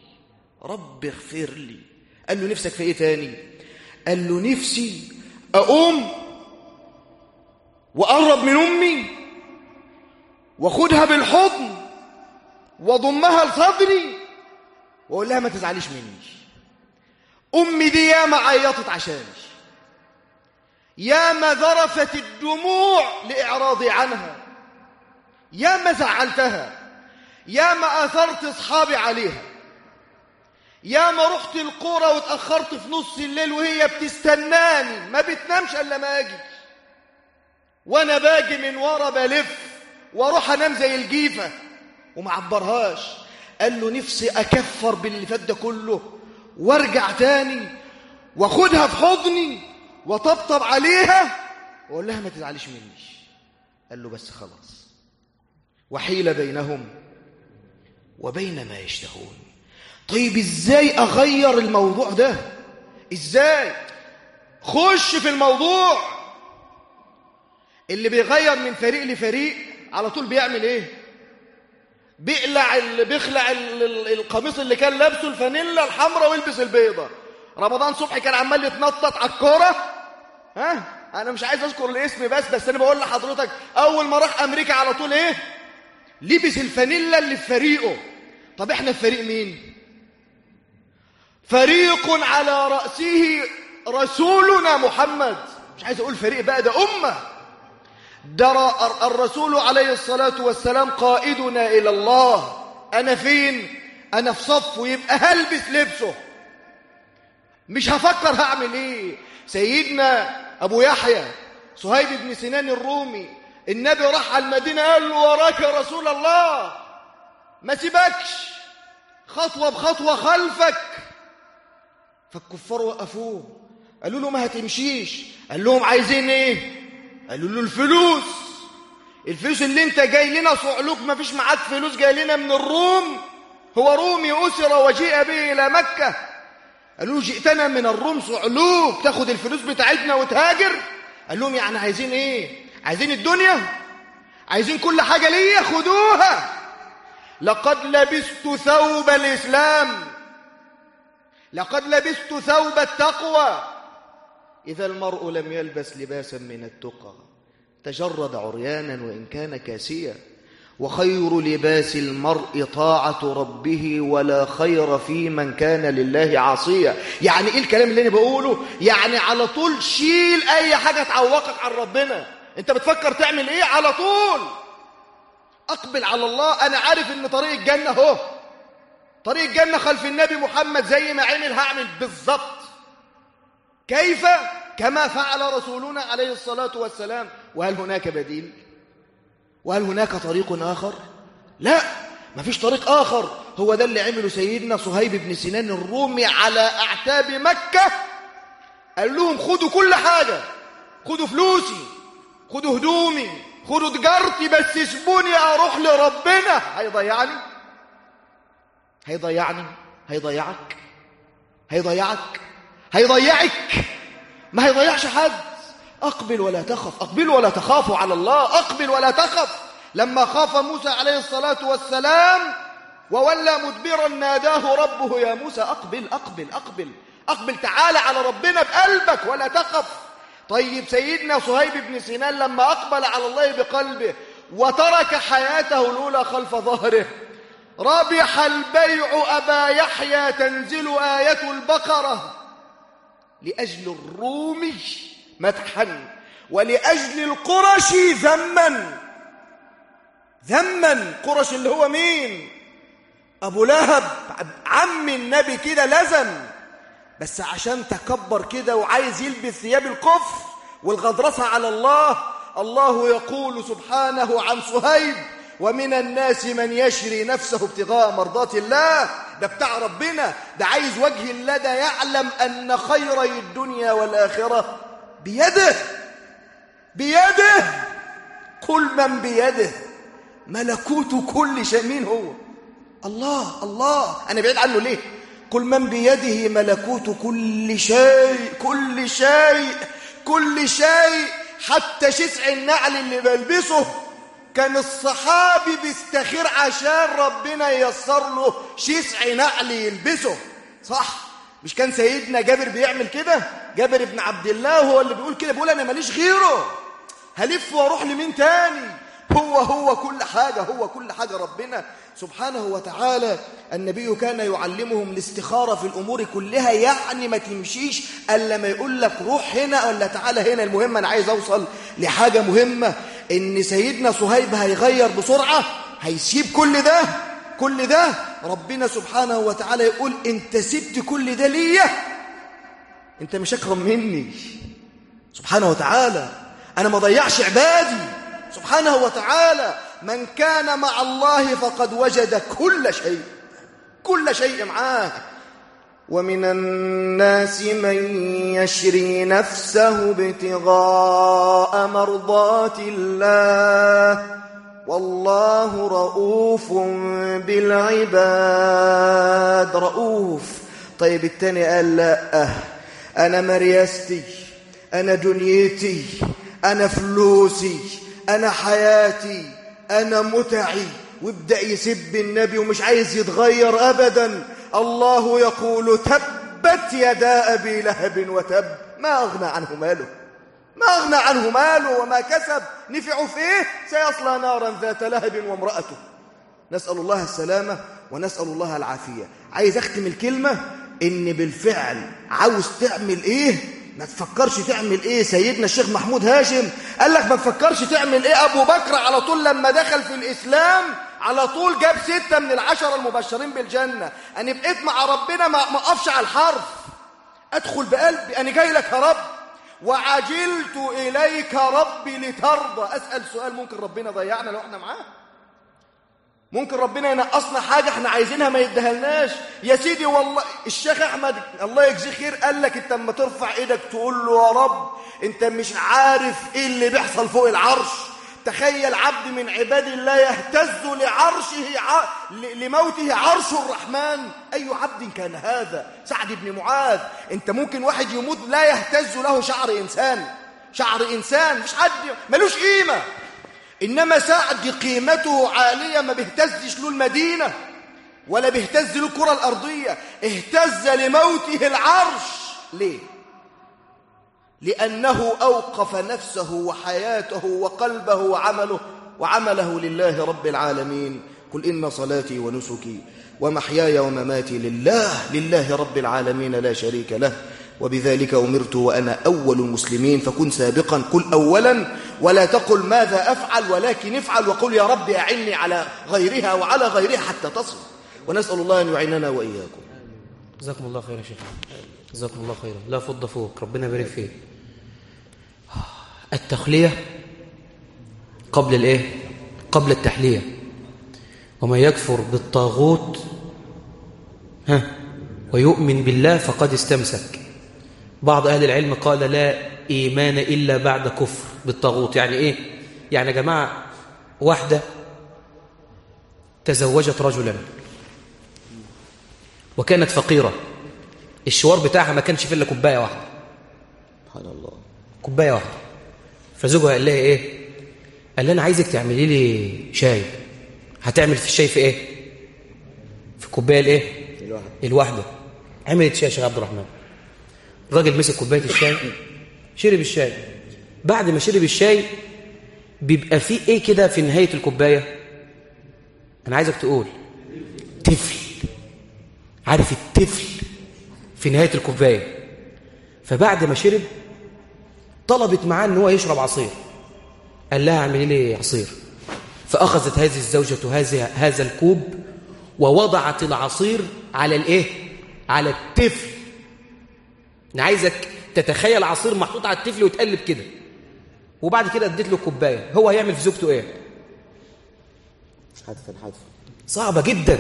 Speaker 2: لي. قال له نفسك في إيه تاني؟ قال له نفسي أقوم وأقرب من أمي وأخدها بالحضن وأضمها لصدري وأقول لها ما تزعليش مني. أمي دي ياما عيطت عشاني، ياما ذرفت الدموع لإعراضي عنها، ياما زعلتها، ياما أثرت أصحابي عليها، ياما رحت القرى واتأخرت في نص الليل وهي بتستناني ما بتنامش إلا ما أجي، وأنا باجي من ورا بلف واروح أنام زي الجيفة وما عبرهاش. قال له نفسي أكفر باللي فات ده كله وارجع تاني واخدها في حضني وطبطب عليها واقول لها ما تزعليش مني. قال له بس خلاص. وحيل بينهم وبين ما يشتهون. طيب ازاي اغير الموضوع ده؟ ازاي؟ خش في الموضوع. اللي بيغير من فريق لفريق على طول بيعمل ايه؟ بيخلع القميص اللي كان لابسه الفانيلا الحمراء ويلبس البيضة. رمضان صبحي كان عمال يتنطط على الكوره. انا مش عايز اذكر الاسم بس انا بقول لحضرتك اول ما راح امريكا على طول ايه؟ لبس الفانيلا اللي في فريقه. طب احنا في فريق مين؟ فريق على رأسه رسولنا محمد. مش عايز اقول فريق بقى، ده امه. ده الرسول عليه الصلاة والسلام قائدنا إلى الله. أنا فين؟ أنا في صفه، يبقى هلبس لبسه، مش هفكر هعمل إيه. سيدنا أبو يحيى صهيب بن سنان الرومي، النبي راح على المدينة قال له وراك يا رسول الله، ما سيبكش، خطوة بخطوة خلفك. فالكفار وقفوه قالوا له ما هتمشيش. قال لهم عايزين إيه؟ قالوا له الفلوس اللي انت جاي لنا صعلوك، ما فيش معاك فلوس، جاي لنا من الروم، هو رومي أسر وجيء به إلى مكة. قالوا له جئتنا من الروم صعلوك تاخد الفلوس بتاعتنا وتهاجر؟ قال لهم يعني عايزين ايه؟ عايزين الدنيا؟ عايزين كل حاجة ليا؟ خدوها. لقد لبست ثوب الإسلام لقد لبست ثوب التقوى إذا المرء لم يلبس لباسا من التقى تجرد عريانا وإن كان كاسيا وخير لباس المرء طاعة ربه ولا خير في من كان لله عاصيا. يعني إيه الكلام اللي أنا بقوله؟ يعني على طول شيل أي حاجة تعوقك عن ربنا. أنت بتفكر تعمل إيه؟ على طول أقبل على الله. أنا عارف إن طريق الجنة هو طريق الجنة خلف النبي محمد، زي ما عمل هعمل بالضبط. كيف؟ كما فعل رسولنا عليه الصلاة والسلام. وهل هناك بديل؟ وهل هناك طريق آخر؟ لا، ما فيش طريق آخر. هو ده اللي عمله سيدنا صهيب بن سنان الرومي على أعتاب مكة. قال لهم خدوا كل حاجة، خدوا فلوسي، خدوا هدومي، خدوا تجارتي، بس سيبوني أروح لربنا. هيضيعني؟ هيضيعك؟ هيضيعك؟ ما هيضيعش حد. أقبل ولا تخف، أقبل ولا تخافوا على الله، أقبل ولا تخف. لما خاف موسى عليه الصلاة والسلام وولى مدبرا ناداه ربه يا موسى أقبل أقبل أقبل أقبل، تعالى على ربنا بقلبك ولا تخف. طيب سيدنا صهيب بن سنان لما أقبل على الله بقلبه وترك حياته الأولى خلف ظهره، ربح البيع أبا يحيى تنزل آية البقرة لأجل الروم مدحا ولأجل القرش ذما. قرش اللي هو مين؟ أبو لهب عم النبي كده لزم، بس عشان تكبر كده وعايز يلبس ثياب الكفر والغضرسة على الله. الله يقول سبحانه عن صهيب ومن الناس من يشري نفسه ابتغاء مرضات الله. ده بتاع ربنا، ده عايز وجه الله، ده يعلم أن خيري الدنيا والآخرة بيده. كل من بيده ملكوت كل شيء. مين هو؟ الله. أنا بعيد عنه ليه؟ كل من بيده ملكوت كل شيء حتى شسع النعل اللي بلبسه كان الصحابي بيستخير عشان ربنا ييسر له شسع نعل يلبسه. صح؟ مش كان سيدنا جابر بيعمل كده؟ جابر بن عبد الله هو اللي بيقول كده، بيقول أنا ماليش غيره، هلف واروح لمين تاني؟ هو كل حاجة ربنا سبحانه وتعالى. النبي كان يعلمهم الاستخارة في الأمور كلها. يعني ما تمشيش ألا ما يقول لك روح هنا ولا تعالى هنا. المهم أنا عايز أوصل لحاجة مهمة، إن سيدنا صهيب هيغير بسرعة، هيسيب كل ده. ربنا سبحانه وتعالى يقول أنت سبت كل ده ليه؟ أنت مش أكرم مني سبحانه وتعالى. أنا ما ضيعش عبادي سبحانه وتعالى. من كان مع الله فقد وجد كل شيء معاه. ومن الناس من يشري نفسه ابتغاء مرضات الله والله رؤوف بالعباد. رؤوف. طيب التاني قال لا، أنا مريستي، أنا دنيتي، أنا فلوسي، أنا حياتي، أنا متعي، وابدأ يسب النبي ومش عايز يتغير أبدا. الله يقول تبت يدا أبي لهب وتب ما أغنى عنه ماله وما كسب. نفعه فيه سيصلى نارا ذات لهب وامرأته. نسأل الله السلامة ونسأل الله العافية. عايز أختم الكلمة إن بالفعل عاوز تعمل إيه ما تفكرش تعمل إيه. سيدنا الشيخ محمود هاشم قال لك ما تفكرش تعمل إيه. أبو بكر على طول لما دخل في الإسلام على طول جاب 6 من 10 المبشرين بالجنة. أنا بقيت مع ربنا ما أقفش على الحرف، أدخل بقلبي أنا جاي لك يا رب وعجلت إليك ربي لترضى. أسأل سؤال، ممكن ربنا ضيعنا لو احنا معاه؟ ممكن ربنا ينقصنا حاجة احنا عايزينها ما يدهلناش؟ يا سيدي والله الشيخ أحمد الله يجزيه خير قال لك انت لما ترفع ايدك تقول له يا رب انت مش عارف ايه اللي بيحصل فوق العرش. تخيل عبد من عباد الله يهتز لموته عرش الرحمن. أي عبد كان هذا؟ سعد بن معاذ. انت ممكن واحد يموت لا يهتز له شعر إنسان مش حد ملوش قيمة، إنما سعد قيمته عالية ما بيهتزش له المدينة.
Speaker 4: ولا بيهتز للكرة الأرضية، اهتز لموته العرش. ليه؟ لأنه أوقف نفسه وحياته وقلبه وعمله لله رب العالمين. قل إن صلاتي ونسكي ومحياي ومماتي لله رب العالمين لا شريك له، وبذلك أمرت وأنا أول المسلمين. فكن سابقا، قل أولا، ولا تقل ماذا أفعل، ولكن افعل وقل يا رب أعني على غيرها وعلى غيرها حتى تصل. ونسأل الله أن يعيننا وإياكم.
Speaker 1: جزاكم الله خير يا شيخ، جزاكم الله خيرا. لا فض فوق، ربنا يبارك فيك. التخلية قبل الايه؟ قبل التحلية. وما يكفر بالطاغوت ويؤمن بالله فقد استمسك. بعض أهل العلم قال لا إيمان إلا بعد كفر بالطاغوت. يعني إيه؟ يعني يا جماعة، واحدة تزوجت رجلا وكانت فقيرة، الشوار بتاعها ما كانش فيه إلا كوباية واحدة،
Speaker 2: سبحان الله،
Speaker 1: كوباية واحدة. فزوجها قال لها إيه؟ قال لها أنا عايزك تعملي لي شاي. هتعمل في الشاي في إيه؟ في كوباية الإيه؟ الواحدة. عملت شاي يا شيخ عبد الرحمن. الراجل مسك كوباية الشاي، شرب الشاي. بعد ما شرب الشاي بيبقى فيه ايه كده في نهاية الكوباية؟ انا عايزك تقول تفل. عارف التفل في نهاية الكوباية. فبعد ما شرب طلبت معاه ان هو يشرب عصير. قال لها اعملي لي عصير. فاخذت هذه الزوجة هذا الكوب ووضعت العصير على الايه؟ على التفل. انا عايزك تتخيل عصير محطوط على التفل وتقلب كده، وبعد كده اديت له كوبايه. هو هيعمل في زوجته ايه؟
Speaker 2: حتفا
Speaker 1: صعبه جدا.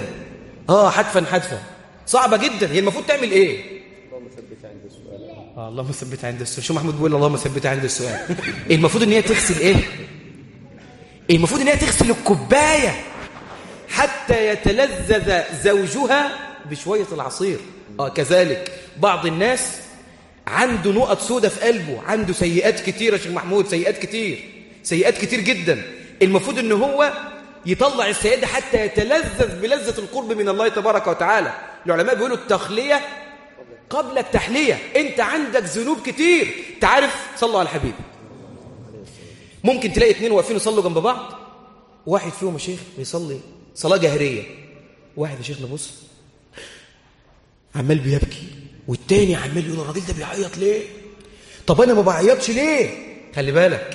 Speaker 1: حتفا صعبه جدا. هي المفروض تعمل ايه؟
Speaker 2: اللهم ثبت عند السؤال.
Speaker 1: اللهم ثبت عند السؤال. شو محمود بيقول اللهم ثبت عند السؤال. المفروض ان هي تغسل ايه؟ المفروض ان هي تغسل الكوبايه حتى يتلذذ زوجها بشويه العصير. كذلك بعض الناس عنده نقط سودة في قلبه، عنده سيئات كتير يا شيخ محمود، سيئات كتير جدا. المفروض ان هو يطلع السيئات دي حتى يتلذذ بلذة القرب من الله تبارك وتعالى. العلماء بيقولوا التخلية قبل التحلية. انت عندك ذنوب كتير. تعرف، صلوا على الحبيب، ممكن تلاقي اتنين واقفين يصلوا جنب بعض، واحد فيهم يا شيخ بيصلي صلاة جهرية، واحد يا شيخ نبص عمال بيبكي، والتاني عمال يقول الراجل ده بيعيط ليه؟ طب انا ما بعيطش ليه؟ خلي بالك،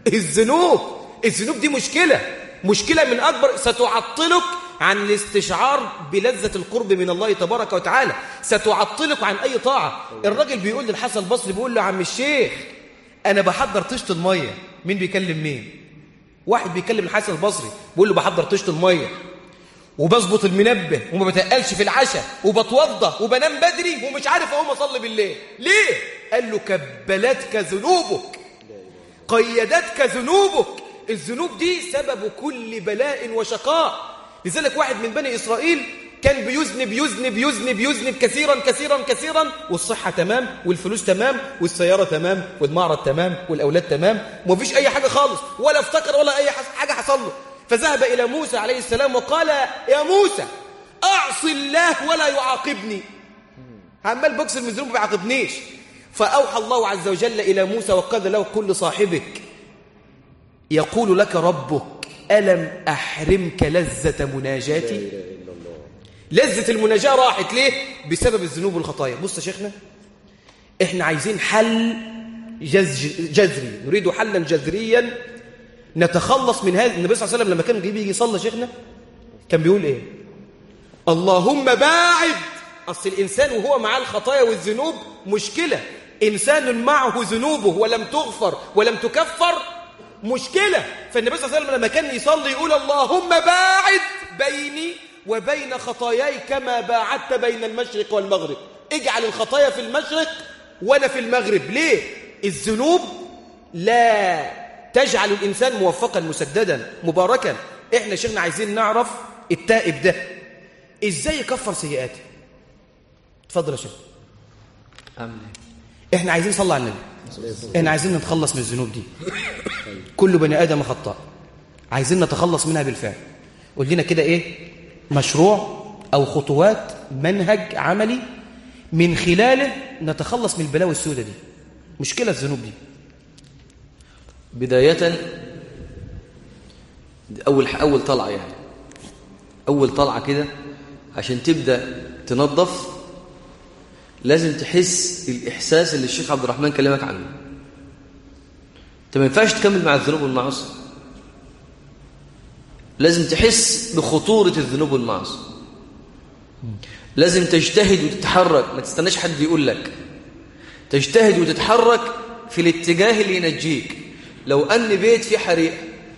Speaker 1: الذنوب دي مشكلة من أكبر، ستعطلك عن الاستشعار بلذة القرب من الله تبارك وتعالى، ستعطلك عن أي طاعة. الراجل بيقول للحسن البصري، بيقول له عم الشيخ أنا بحضر طشت المية. مين بيكلم مين؟ واحد بيكلم الحسن البصري بيقول له بحضر طشت المية وبظبط المنبه وما بتقلش في العشاء وبتوضى وبنام بدري ومش عارف اقوم اصلي بالليل. ليه؟ قال له كبلتك ذنوبك، قيدتك ذنوبك. الذنوب دي سبب كل بلاء وشقاء. لذلك واحد من بني إسرائيل كان بيذنب كثيرا، والصحة تمام والفلوس تمام والسيارة تمام والمعرض تمام والأولاد تمام ومفيش أي حاجة خالص، ولا افتكر ولا أي حاجة حصل له. فذهب إلى موسى عليه السلام وقال يا موسى أعصي الله ولا يعاقبني، عمال بكسر من الذنوب ما بيعاقبنيش. فأوحى الله عز وجل إلى موسى وقال له كل صاحبك يقول لك ربك ألم أحرمك لذة مناجاتي؟ لذة المناجاة راحت ليه؟ بسبب الذنوب والخطايا. بص يا شيخنا، احنا عايزين حل جذري، نريد حلا جذريا نتخلص من هذا. النبي صلى الله عليه وسلم لما كان بيجي يصلي شيخنا كان بيقول ايه؟ اللهم باعد. أصل الإنسان وهو معاه الخطايا والذنوب مشكلة. إنسان معه ذنوبه ولم تغفر ولم تكفر مشكلة. فالنبي صلى الله عليه وسلم لما كان يصلي يقول اللهم باعد بيني وبين خطاياي كما باعدت بين المشرق والمغرب. اجعل الخطايا في المشرق وأنا في المغرب. ليه؟ الذنوب لا تجعل الإنسان موفقا مسددا مباركا. احنا شيخنا عايزين نعرف التائب ده ازاي يكفر سيئاته. اتفضل يا شيخ. احنا عايزين نصلي على النبي، احنا عايزين نتخلص من الذنوب دي. كل بني آدم خطاء، عايزين نتخلص منها بالفعل. قول لنا كده ايه مشروع أو خطوات منهج عملي من خلاله نتخلص من البلاوي السوداء دي، مشكلة الذنوب دي.
Speaker 3: بداية أول طلعة، يعني أول طلعة كده عشان تبدأ تنظف لازم تحس الإحساس اللي الشيخ عبد الرحمن كلمك عنه. أنت ما ينفعش تكمل مع الذنوب والمعاصي، لازم تحس بخطورة الذنوب والمعاصي، لازم تجتهد وتتحرك، ما تستناش حد يقول لك، تجتهد وتتحرك في الاتجاه اللي ينجيك. لو أن بيت فيه حريقة،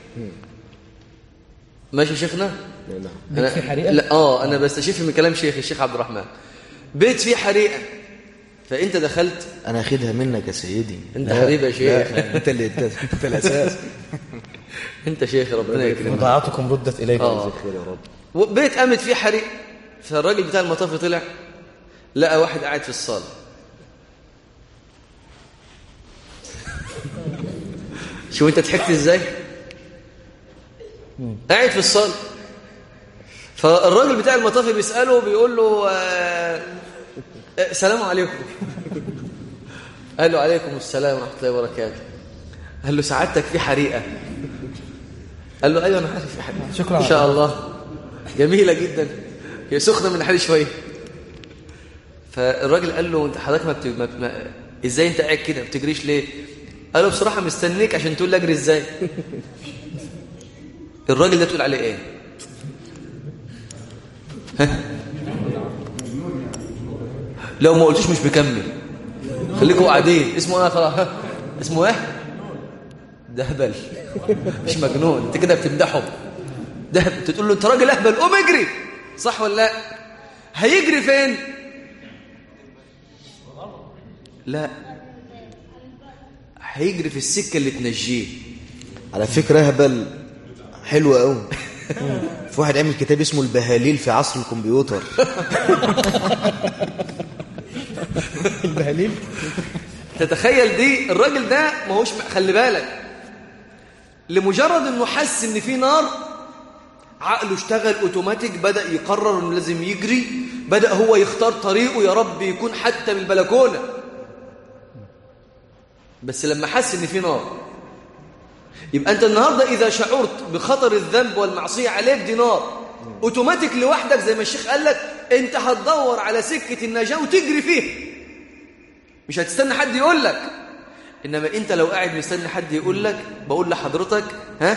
Speaker 3: ماشي يا شيخنا؟
Speaker 1: بيت فيه حريقة؟
Speaker 3: لا أنا بستشف من كلام الشيخ عبد الرحمن. بيت فيه حريقة فأنت دخلت،
Speaker 2: أنا أخدها منك يا سيدي.
Speaker 3: أنت حبيبي يا شيخ.
Speaker 2: أنت الأساس.
Speaker 3: أنت شيخ، ربنا يكرمك.
Speaker 1: مضاعاتكم ردت إليكم.
Speaker 2: يا رب.
Speaker 3: بيت قامت فيه حريقة، فالراجل بتاع المطافي طلع لقى واحد قاعد في الصالة. شو انت ضحكت ازاي؟ قاعد في الصالة، فالراجل بتاع المطافي بيسأله بيقول له السلام عليكم. قال له عليكم السلام ورحمة الله وبركاته. قال له سعادتك في حريقة؟ قال له ايوه انا عارف في حريقة.
Speaker 1: شكرا
Speaker 3: ان شاء الله، جميلة جدا، هي سخنة من حالي شوية. فالراجل قال له انت حضرتك ازاي انت قاعد كده ما بتجريش ليه؟ قال له بصراحة مستنيك عشان تقول لي اجري ازاي. الراجل ده تقول عليه ايه؟ ها؟ لو ما قلتوش مش بكمل، خليكم قاعدين. اسمه ايه خلاص؟ اسمه ايه؟ ده هبل مش مجنون. انت كده بتمدحه. ده تقول له انت راجل اهبل، قوم اجري، صح ولا لا؟ هيجري فين؟ لا، هيجري في السكه اللي تنجيه.
Speaker 2: على فكرة هبل حلوة قوي. في واحد عمل كتاب اسمه البهاليل في عصر الكمبيوتر.
Speaker 1: البهاليل.
Speaker 3: تتخيل دي؟ الراجل ده ما هوش، خلي بالك، لمجرد انه حس ان في نار عقله اشتغل اوتوماتيك، بدأ يقرر انه لازم يجري، بدأ هو يختار طريقه، يا رب يكون حتى من البلكونة. بس لما حس ان في نار، يبقى انت النهارده اذا شعرت بخطر الذنب والمعصية عليك، دي نار اوتوماتيك لوحدك، زي ما الشيخ قال لك، انت هتدور على سكة النجاة وتجري فيه، مش هتستنى حد يقول لك. انما انت لو قاعد مستني حد يقول لك، بقول لحضرتك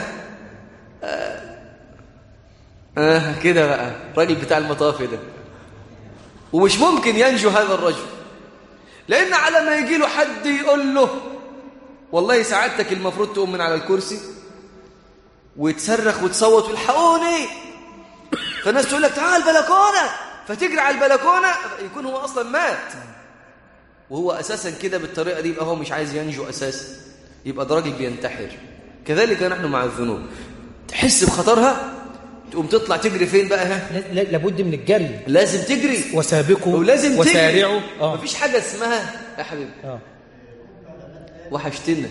Speaker 3: كده بقى الراجل بتاع المطافي ده، ومش ممكن ينجو هذا الرجل، لان على ما يجي له حد يقول له والله سعادتك المفروض تقوم من على الكرسي وتصرخ وتصوت والحقوني، فالناس تقول لك تعال البلكونه، فتجري على البلكونه، يكون هو اصلا مات، وهو اساسا كده بالطريقه دي، يبقى هو مش عايز ينجو اساسا، يبقى ده راجل بينتحر. كذلك نحن مع الذنوب، تحس بخطرها تقوم تطلع تجري فين بقى؟
Speaker 1: لابد من الجري،
Speaker 3: لازم تجري،
Speaker 1: وسابقوا
Speaker 3: ولازم
Speaker 1: وسارعوا.
Speaker 3: مفيش حاجه اسمها يا حبيبي وحشتنا.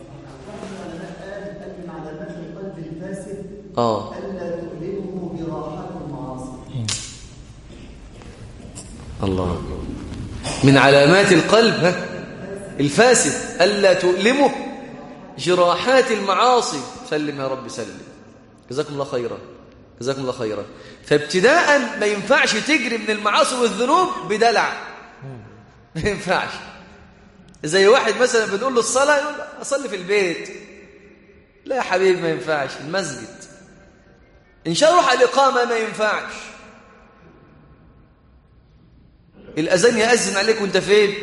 Speaker 3: الله، من علامات القلب الفاسد ألا تؤلمه جراحات المعاصي. سلم يا رب سلم. جزاكم الله خيرا، جزاكم الله خيرا. فابتداء ما ينفعش تجري من المعاصي والذنوب بدلع، ما ينفعش. زي واحد مثلا بنقول له الصلاة يقول أصلي في البيت. لا يا حبيبي ما ينفعش، المسجد. إن شاء روح الإقامة ما ينفعش. الأذان يأذن عليك وانت فين؟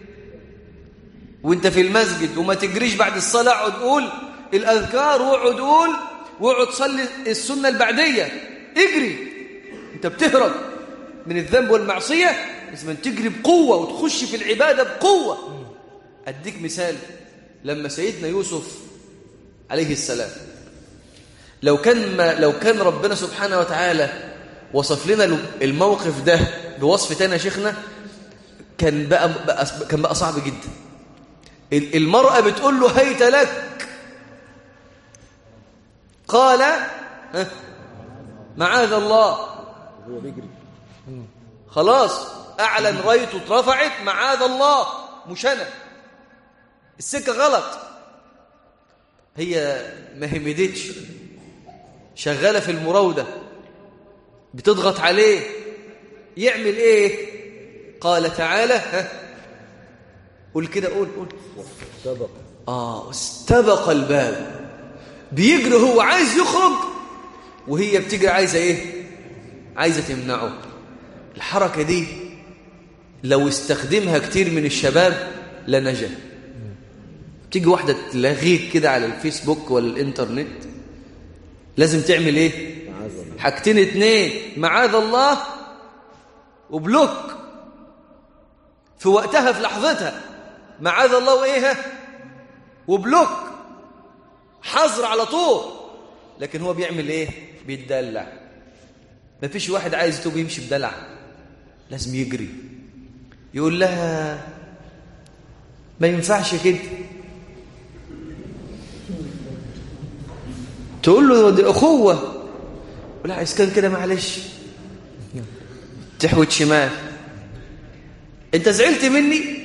Speaker 3: وانت في المسجد. وما تجريش بعد الصلاة، اقعد قول الأذكار، واقعد قول، واقعد صلي السنة البعدية. اجري، انت بتهرب من الذنب والمعصية، لازم تجري بقوة وتخش في العبادة بقوة. أديك مثال، لما سيدنا يوسف عليه السلام، لو كان ربنا سبحانه وتعالى وصف لنا الموقف ده بوصف تاني يا شيخنا، كان بقى صعب جدا. المرأة بتقول له هيت لك، قال معاذ الله، خلاص أعلن رايته اترفعت، معاذ الله، مش أنا، السكة غلط. هي ما همدتش، شغالة في المراودة، بتضغط عليه، يعمل ايه؟ قال تعالى، قول كده، قول استبق الباب، بيجري هو عايز يخرج وهي بتجري عايزة ايه؟ عايزة تمنعه. الحركة دي لو استخدمها كتير من الشباب لنجا. تيجي واحدة تلاغيك كده على الفيسبوك ولا الانترنت، لازم تعمل ايه؟ حاجتين اتنين، معاذ الله وبلوك في وقتها في لحظتها، معاذ الله وايه وبلوك، حظر على طول. لكن هو بيعمل ايه؟ بيتدلع. ما فيش واحد عايز يتوب يمشي بدلع، لازم يجري. يقول لها ما ينفعش كده، تقول له دي اخوه، ولا عايز كان كده معلش، تحوت شمال. انت زعلت مني؟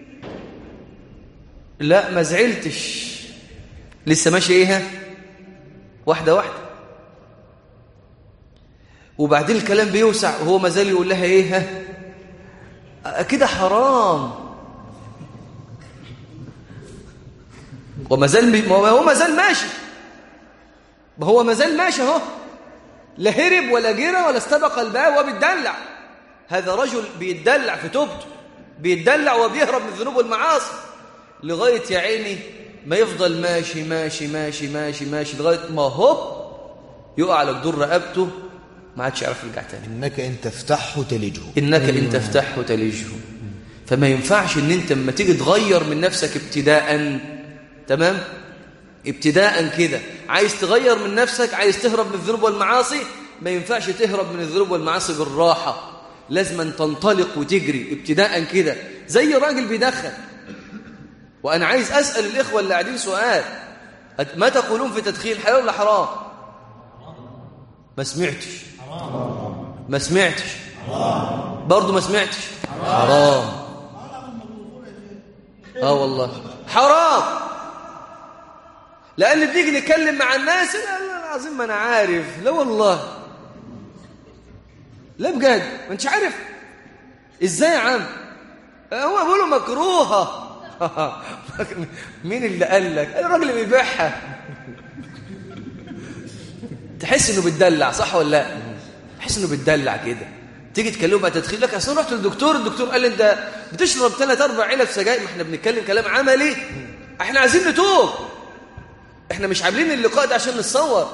Speaker 3: لا ما زعلتش، لسه ماشي ايه واحده واحده. وبعدين الكلام بيوسع وهو ما زال يقول لها ايه كده حرام، وما زال هو ما زال ماشي، هو ما زال ماشي اهو، لا هرب ولا جرى ولا استبق الباب وبيتدلع. هذا رجل بيتدلع في توبته، بيتدلع وبيهرب من الذنوب والمعاصي، لغايه يا عيني ما يفضل ماشي ماشي ماشي ماشي ماشي لغايه ما هوب يقع على جدور رقبته، ما عادش يعرف يرجع تاني.
Speaker 2: انك ان تفتحه تلجه،
Speaker 3: انك ان تفتحه تلجه. فما ينفعش ان انت لما تيجي تغير من نفسك ابتداء، تمام، ابتداء كده عايز تغير من نفسك، عايز تهرب من الذنوب والمعاصي، ما ينفعش تهرب من الذنوب والمعاصي بالراحه، لازم أن تنطلق وتجري ابتداء كده، زي راجل بيدخن. وانا عايز اسال الاخوه اللي قاعدين سؤال، ما تقولون في تدخين، حلال ولا حرام؟ ما سمعتش، ما سمعتش، برضه ما سمعتش، حرام. والله حرام. لأن بنيجي نتكلم مع الناس، لا العظيم ما أنا عارف، لا والله، لا بجد ما أنتش عارف. إزاي يا عم؟ هو بيقولوا مكروهة. مين اللي قال لك؟ الراجل اللي بيبيعها. تحس إنه بيتدلع، صح ولا لا؟ تحس إنه بيتدلع كده. تيجي تكلمه بقى تدخين لك، أصل رحت للدكتور، الدكتور قال لي أنت بتشرب 3-4 علب سجاير. ما إحنا بنتكلم كلام عملي، إحنا عايزين نتوب، احنا مش عاملين اللقاء ده عشان نتصور،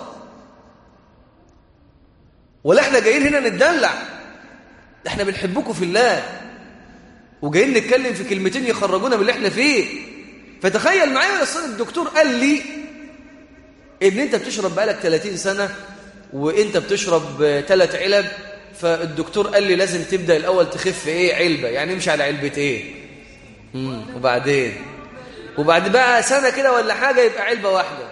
Speaker 3: ولا احنا جايين هنا نتدلع، احنا بنحبكم في الله وجايين نتكلم في كلمتين يخرجونا من اللي احنا فيه. فتخيل معايا، اصل الدكتور قال لي ان انت بتشرب بقالك 30 سنة وانت بتشرب 3 علب، فالدكتور قال لي لازم تبدأ الاول تخف علبة، يعني امشي على علبة وبعد بقى سنة كده ولا حاجة يبقى علبة واحدة.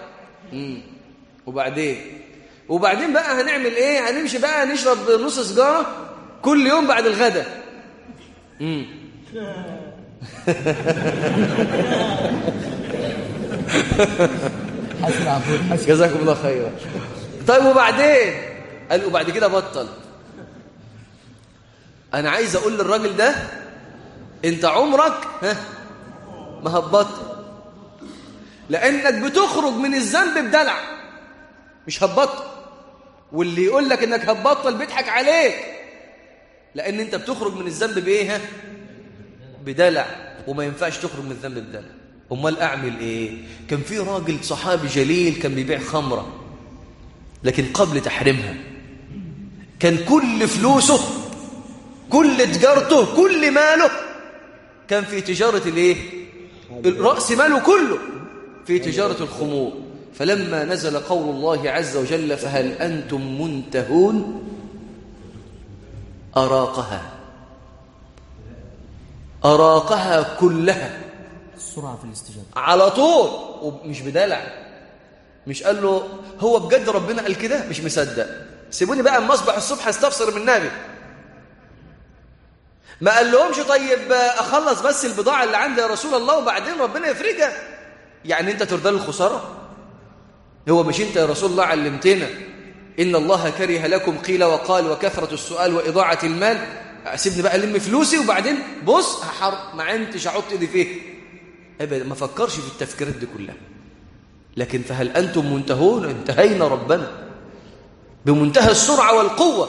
Speaker 3: وبعدين بقى هنعمل ايه؟ هنمشي بقى نشرب نص سجارة كل يوم بعد الغداء. جزاكم الله خيرا. طيب وبعدين؟ قال وبعد كده بطل. انا عايز اقول للراجل ده انت عمرك ما هتبطل، لأنك بتخرج من الذنب بدلع، مش هتبطل. واللي يقول لك إنك هتبطل بيضحك عليك، لأن أنت بتخرج من الذنب بإيه؟ بدلع، وما ينفعش تخرج من الذنب بدلع. أمال أعمل إيه؟ كان في راجل صحابي جليل كان بيبيع خمرة، لكن قبل تحريمها كان كل فلوسه، كل تجارته، كل ماله كان في تجارة الإيه؟ الرأس ماله كله في تجارة الخمور. فلما نزل قول الله عز وجل فهل أنتم منتهون أراقها كلها،
Speaker 1: السرعة في الاستجابة
Speaker 3: على طول، ومش بدلع. مش قال له هو بجد ربنا قال كده؟ مش مصدق، سيبوني بقى اما اصبح الصبح استفسر من النبي. ما قال لهمش طيب أخلص بس البضاعة اللي عندي يا رسول الله وبعدين ربنا يفرجها. يعني أنت ترضى الخسارة؟ هو مش أنت يا رسول الله علمتنا إن الله كره لكم قيل وقال وكثرة السؤال وإضاعة المال؟ سيبني بقى ألم فلوسي وبعدين بص ما عندش أحط إيدي فيه. أبدا، ما فكرش في التفكيرات دي كلها. لكن فهل أنتم منتهون؟ انتهينا ربنا بمنتهى السرعة والقوة،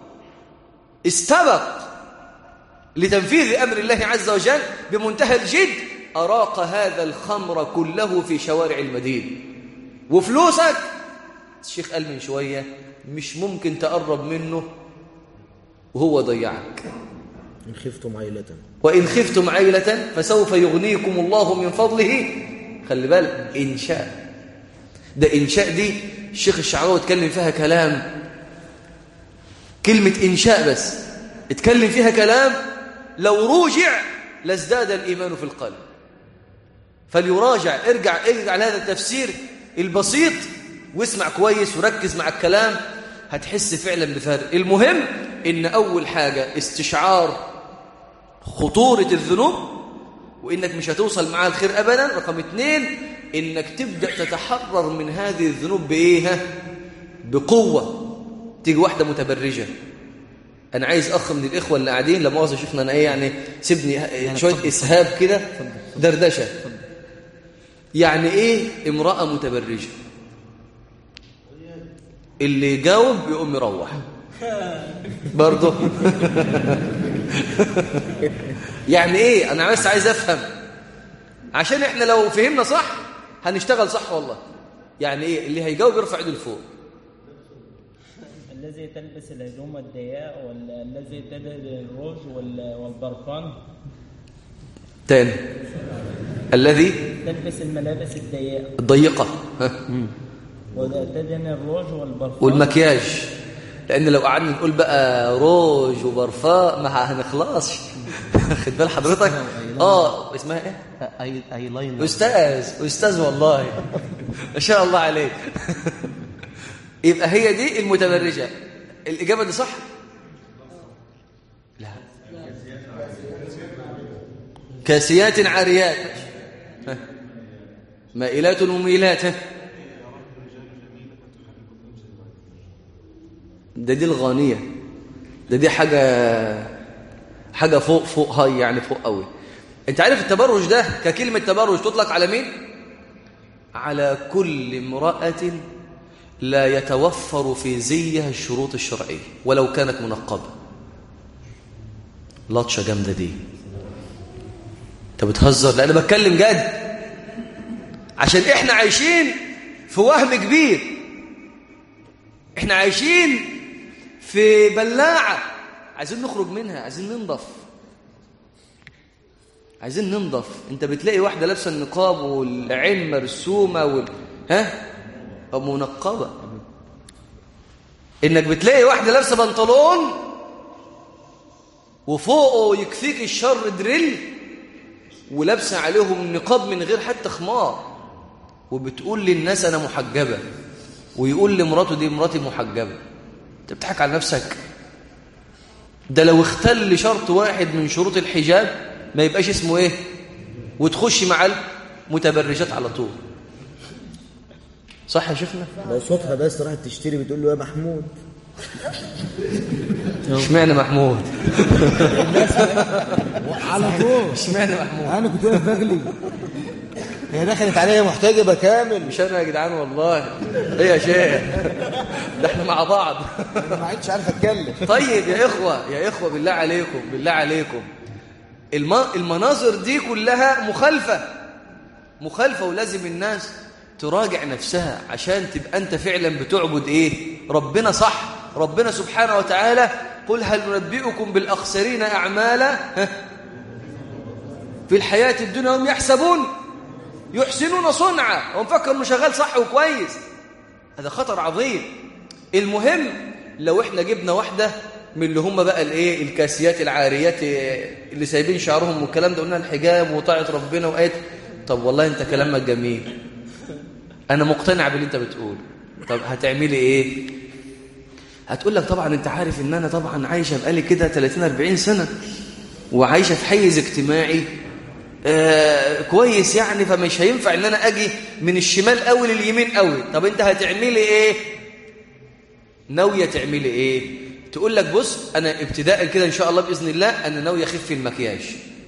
Speaker 3: استبق لتنفيذ أمر الله عز وجل بمنتهى الجد، أراق هذا الخمر كله في شوارع المدينة. وفلوسك الشيخ قال من شوية مش ممكن تقرب منه وهو ضيعك.
Speaker 2: إن خفتم عيلة
Speaker 3: وإن خفتم عيلة فسوف يغنيكم الله من فضله. خلي بالك، إنشاء ده إنشاء دي الشيخ الشعراوي اتكلم فيها كلام، كلمة إنشاء بس اتكلم فيها كلام لو روجع لازداد الإيمان في القلب. فليراجع، ارجع لهذا التفسير البسيط واسمع كويس وركز مع الكلام، هتحس فعلا بفرق. المهم إن أول حاجة استشعار خطورة الذنوب وإنك مش هتوصل معها الخير أبدا. رقم 2 إنك تبدأ تتحرر من هذه الذنوب بإيه؟ بقوة. تيجي واحدة متبرجة، أنا عايز أخ من الإخوة اللي قاعدين، لما أوصل شيخنا أنا إيه يعني سيبني شوية إسهاب كده دردشة. يعني إيه امرأة متبرجة؟ اللي يجاوب يقوم يروح برضه. يعني إيه؟ أنا بس عايز أفهم عشان إحنا لو فهمنا صح هنشتغل صح والله. يعني إيه اللي هيجاوب يرفع يده لفوق؟
Speaker 5: الذي تلبس الهدوم الضيقة ولا الذي تدهن الروج والبرفان؟
Speaker 3: تاني. الذي
Speaker 5: تلبس الملابس
Speaker 3: الضيقة
Speaker 5: وتدهن الروج والبرفان
Speaker 3: والمكياج. لأن لو قعدنا نقول بقى روج وبرفان ما هنخلصش. خد بال حضرتك؟ اسمها ايه؟ ايلاينر. أستاذ والله ما شاء الله عليك. يبقى هي دي المتبرجة. الإجابة دي صح؟ لا. كاسيات عاريات مائلات مميلات. دي الغانية. دي حاجة فوق هاي، يعني فوق قوي. انت عارف التبرج ده ككلمة تبرج تطلق على مين؟ على كل امرأة لا يتوفر في زيها الشروط الشرعية ولو كانت منقبة. لطشة جامدة دي. انت بتهزر؟ لا انا بتكلم جد، عشان احنا عايشين في وهم كبير. احنا عايشين في بلاعة عايزين نخرج منها، عايزين ننضف. انت بتلاقي واحدة لابسة النقاب والعين مرسومة منقبة. انك بتلاقي واحدة لابسة بنطلون وفوقه يكفيك الشر دريل ولابسة عليهم النقاب من غير حتى خمار، وبتقول للناس انا محجبة، ويقول لمراته دي مراتي محجبة. انت بتضحك على نفسك. ده لو اختل شرط واحد من شروط الحجاب ما يبقاش اسمه ايه، وتخش مع المتبرجات على طول. صح يا شيخنا؟
Speaker 2: لو صوتها بس راحت تشتري بتقول له يا محمود.
Speaker 3: اشمعنى محمود؟
Speaker 2: على طول
Speaker 3: اشمعنى محمود؟
Speaker 2: انا كنت واقف بغلي، هي دخلت عليا محتجبه كامل.
Speaker 3: مش انا يا جدعان والله. ايه يا شيخ؟ ده احنا مع بعض.
Speaker 2: انا ما عدتش عارف اتكلم.
Speaker 3: طيب يا اخوه بالله عليكم المناظر دي كلها مخالفه، ولازم الناس تراجع نفسها عشان تبقى أنت فعلا بتعبد إيه؟ ربنا صح. ربنا سبحانه وتعالى قل هل ننبئكم بالأخسرين أعمالا في الحياة الدنيا هم يحسنون صنعا ومفكر إنه شغال صح وكويس. هذا خطر عظيم. المهم لو إحنا جبنا واحدة من اللي هم بقى الايه الكاسيات العاريات اللي سايبين شعرهم والكلام ده، قلنا الحجاب وطاعة ربنا وآيات. طب والله أنت كلامك جميل، أنا مقتنع باللي أنت بتقول. طب هتعملي إيه؟ هتقول لك طبعا أنت عارف إن أنا طبعا عايشة بقالي كده 30-40 سنة وعايشة في حيز اجتماعي كويس يعني، فمش هينفع ان انا اجي من الشمال قوي لليمين قوي. طب انت هتعملي ايه؟ ناوية تعملي ايه؟ تقول لك بص انا ابتداء كده ان شاء الله باذن الله انا ناوية اخف المكياج.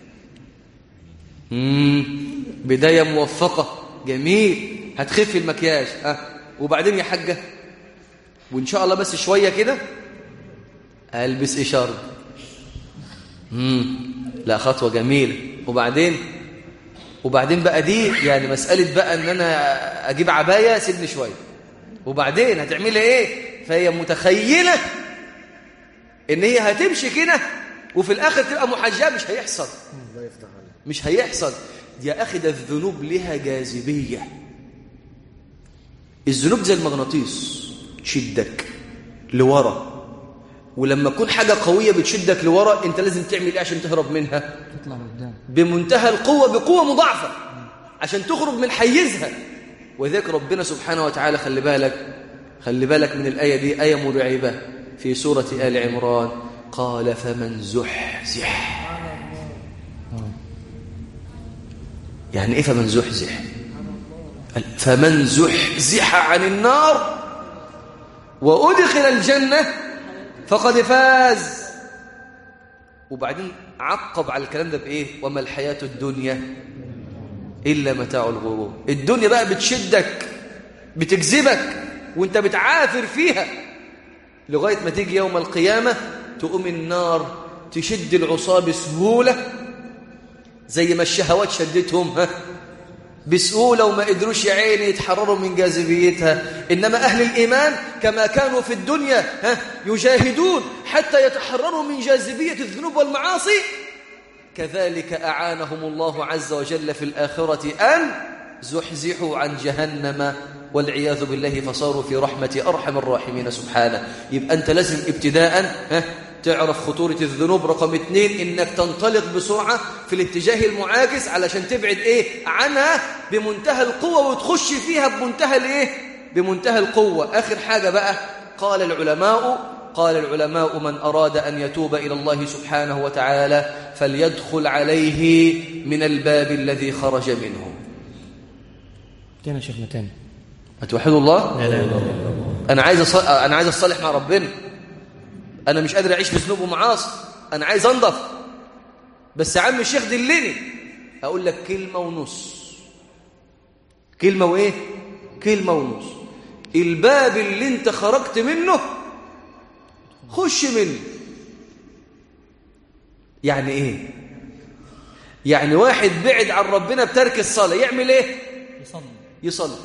Speaker 3: بداية موفقة، جميل، هتخفي المكياج. وبعدين يا حاجة وان شاء الله بس شوية كده البس اشارب. لا خطوة جميلة. وبعدين بقى دي يعني مسألة بقى ان انا اجيب عباية، سيبني شوية. وبعدين هتعملي ايه؟ فهي متخيلة ان هي هتمشي كده وفي الاخر تبقى محجبة. مش هيحصل، مش هيحصل يا اخي. ده الذنوب لها جاذبية. الذنوب زي المغناطيس، تشدك لورا، ولما تكون حاجة قوية بتشدك لورا انت لازم تعمل ايه عشان تهرب منها؟ تطلع قدام بمنتهى القوة، بقوة مضاعفة عشان تخرج من حيزها. وذلك ربنا سبحانه وتعالى خلي بالك من الآية دي، آية مرعبة في سورة آل عمران. قال فمن زحزح. يعني ايه فمن زحزح؟ فمن زحزح عن النار وأدخل الجنة فقد فاز. وبعدين عقب على الكلام ده بإيه؟ وما الحياة الدنيا إلا متاع الغرور. الدنيا بقى بتشدك، بتجذبك وانت بتعافر فيها لغاية ما تيجي يوم القيامة تقوم النار تشد العصاة بسهولة زي ما الشهوات شدتهم بسهولة، وما قدروش يا عيني يتحرروا من جاذبيتها. إنما أهل الإيمان كما كانوا في الدنيا يجاهدون حتى يتحرروا من جاذبية الذنوب والمعاصي، كذلك أعانهم الله عز وجل في الآخرة أن زحزحوا عن جهنم والعياذ بالله فصاروا في رحمة أرحم الراحمين سبحانه. يبقى أنت لازم ابتداء تعرف خطورة الذنوب. رقم 2 إنك تنطلق بسرعة في الاتجاه المعاكس علشان تبعد عنها بمنتهى القوة وتخش فيها بمنتهى القوة. آخر حاجة بقى قال العلماء من أراد أن يتوب إلى الله سبحانه وتعالى فليدخل عليه من الباب الذي خرج منه.
Speaker 1: تاني شيخنا تاني.
Speaker 3: أتوحدوا الله؟
Speaker 1: لا لا لا.
Speaker 3: أنا عايز أصلح مع ربنا. أنا مش قادر أعيش في ذنوب ومعاصي، أنا عايز أنضف. بس يا عم الشيخ دلني. أقول لك كلمة ونص. كلمة ونص. الباب اللي انت خرجت منه خش منه. يعني ايه؟ يعني واحد بعد عن ربنا بترك الصلاة يعمل ايه؟ يصلي.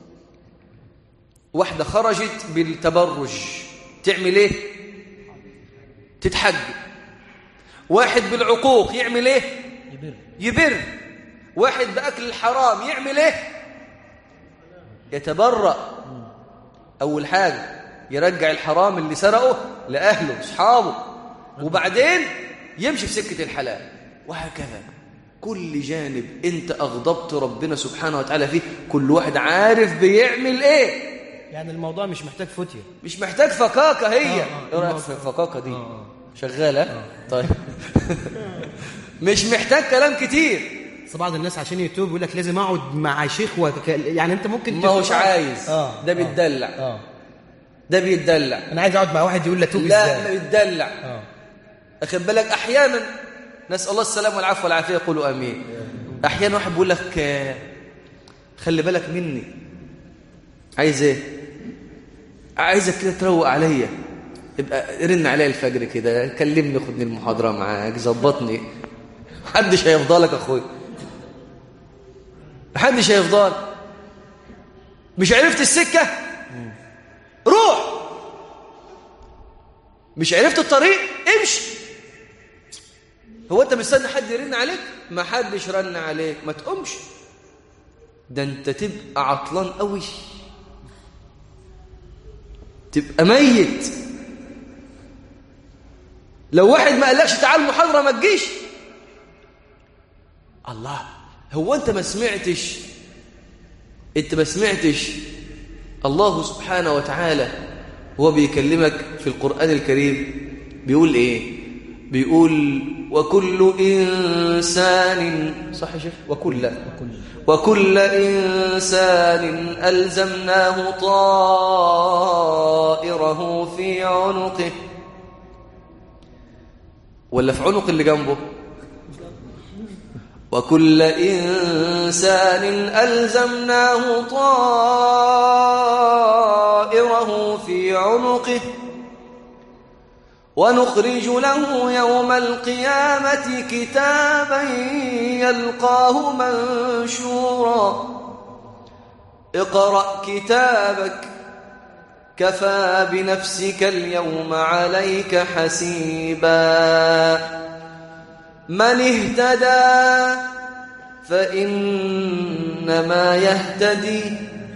Speaker 3: واحدة خرجت بالتبرج تعمل ايه؟ تتحج. واحد بالعقوق يعمل ايه؟ يبر. واحد بأكل الحرام يعمل ايه؟ يتبرأ. أول حاجة يرجع الحرام اللي سرقه لأهله أصحابه، وبعدين يمشي في سكة الحلال، وهكذا. كل جانب أنت أغضبت ربنا سبحانه وتعالى فيه كل واحد عارف بيعمل إيه.
Speaker 1: يعني الموضوع مش محتاج فتية،
Speaker 3: مش محتاج فكاكة. هي إيه رأيك في الفكاكة دي؟ شغالة؟ طيب مش محتاج كلام كتير.
Speaker 1: بعض الناس عشان يتوب يقول لك لازم اقعد مع شيخ يعني انت ممكن
Speaker 3: ما هوش عايز. ده بيتدلع. ده بيتدلع.
Speaker 1: انا عايز اقعد مع واحد يقول لي توب ازاي.
Speaker 3: لا، ما بيتدلع. اخد بالك احيانا نسال الله السلامه والعفو والعافيه، يقولوا امين. احيانا واحد بيقول لك خلي بالك مني. عايز ايه؟ عايزك كده تروق عليا، يبقى رن عليا الفجر كده، كلمني، خدني المحاضره معاك، ظبطني. محدش هيفضلك يا اخويا، محدش هيفضل. مش عرفت السكة روح، مش عرفت الطريق امشي. هو انت مستني حد يرن عليك؟ ما حدش رن عليك، ما تقومش. ده انت تبقى عطلان قوي، تبقى ميت. لو واحد ما قالكش تعال المحاضرة ما تجيش. الله، هو انت ما سمعتش الله سبحانه وتعالى هو بيكلمك في القرآن الكريم بيقول ايه؟ بيقول وكل إنسان صح يا شيخ وكل إنسان ألزمناه طائره في عنقه ولا في عنق اللي جنبه وكل إنسان ألزمناه طائره في عنقه ونخرج له يوم القيامة كتابا يلقاه منشورا اقرأ كتابك كفى بنفسك اليوم عليك حسيبا من اهتدى فإنما يهتدي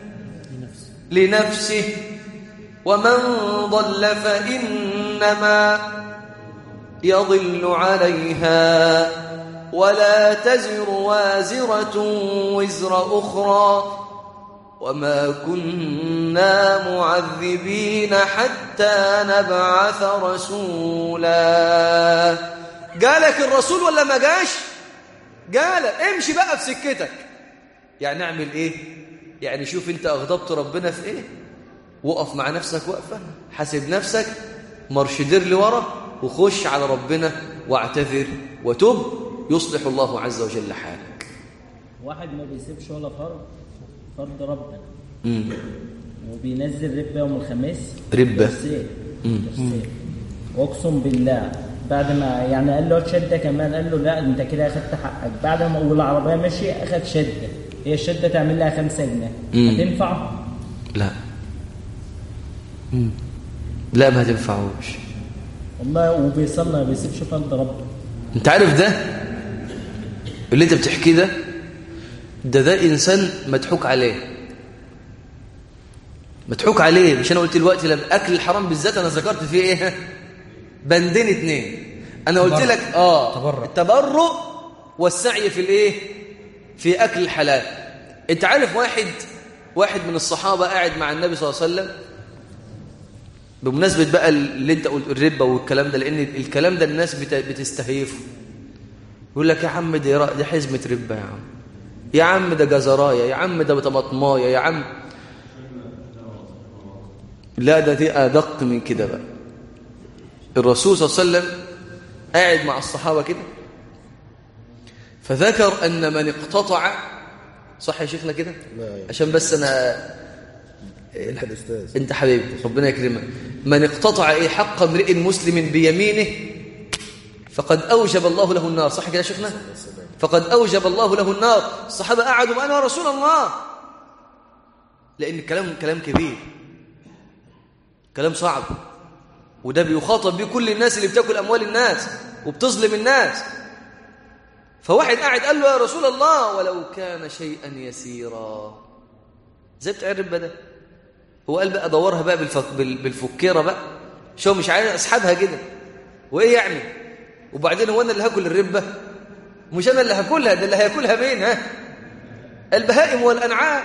Speaker 3: لنفسه ومن ضل فإنما يضل عليها ولا تزر وازرة وزر أخرى وما كنا معذبين حتى نبعث رسولا. جالك الرسول ولا ما جاش؟ جالك، امشي بقى في سكتك. يعني نعمل ايه؟ يعني شوف انت اغضبت ربنا في ايه، وقف مع نفسك وقفة، حاسب نفسك، مرشدير لورا وخش على ربنا واعتذر وتب، يصلح الله عز وجل حالك.
Speaker 5: واحد ما بيسيبش ولا فرض ربنا وبينزل ربا يوم الخميس
Speaker 3: ربا
Speaker 5: واقسم بالله بعد ما يعني قال له شده كمان، قال له لا انت كده اخدت حقك. بعد ما والعربيه ماشي اخد شده، هي الشده تعمل لها 5 جنيه هتنفع؟
Speaker 3: لا لا ما تنفعوش
Speaker 5: والله. وبيصلي ما بيسيبش فرض ربنا.
Speaker 3: انت عارف ده اللي انت بتحكيه ده انسان مضحوك عليه، مضحوك عليه. مش انا قلت دلوقتي لما اكل الحرام بالذات انا ذكرت فيه ايه؟ بندين 2. انا قلت لك التبرؤ والسعي في الايه؟ في اكل الحلال. انت عارف واحد من الصحابه قاعد مع النبي صلى الله عليه وسلم، بمناسبه بقى اللي انت قلت الربا والكلام ده، لان الكلام ده الناس بتستهيفه. يقول لك يا عم دي حزمه ربا، يا عم ده جزرايه، يا عم ده طماطمايه، يا عم. لا دي ادق من كده بقى. الرسول صلى الله عليه وسلم قاعد مع الصحابه كده، فذكر ان من اقتطع، صح يا شيخنا كده؟ عشان بس انا انت حبيبي ربنا يكرمك. من اقتطع حق امرئ مسلم بيمينه فقد اوجب الله له النار، صح كده يا شيخنا؟ فقد اوجب الله له النار. الصحابه قعدوا معنا يا رسول الله، لان كلام كبير، كلام صعب، وده بيخاطب بيه كل الناس اللي بتاكل اموال الناس وبتظلم الناس. فواحد قاعد قال له يا رسول الله ولو كان شيئا يسيرا. زي بتاع الربا ده، هو قال بقى دورها بقى بالفكيره بقى، شو مش عايز اسحبها كده وايه يعني؟ وبعدين هو انا اللي هاكل الربا؟ مش انا اللي هاكلها، ده اللي هياكلها مين؟ البهائم والانعام.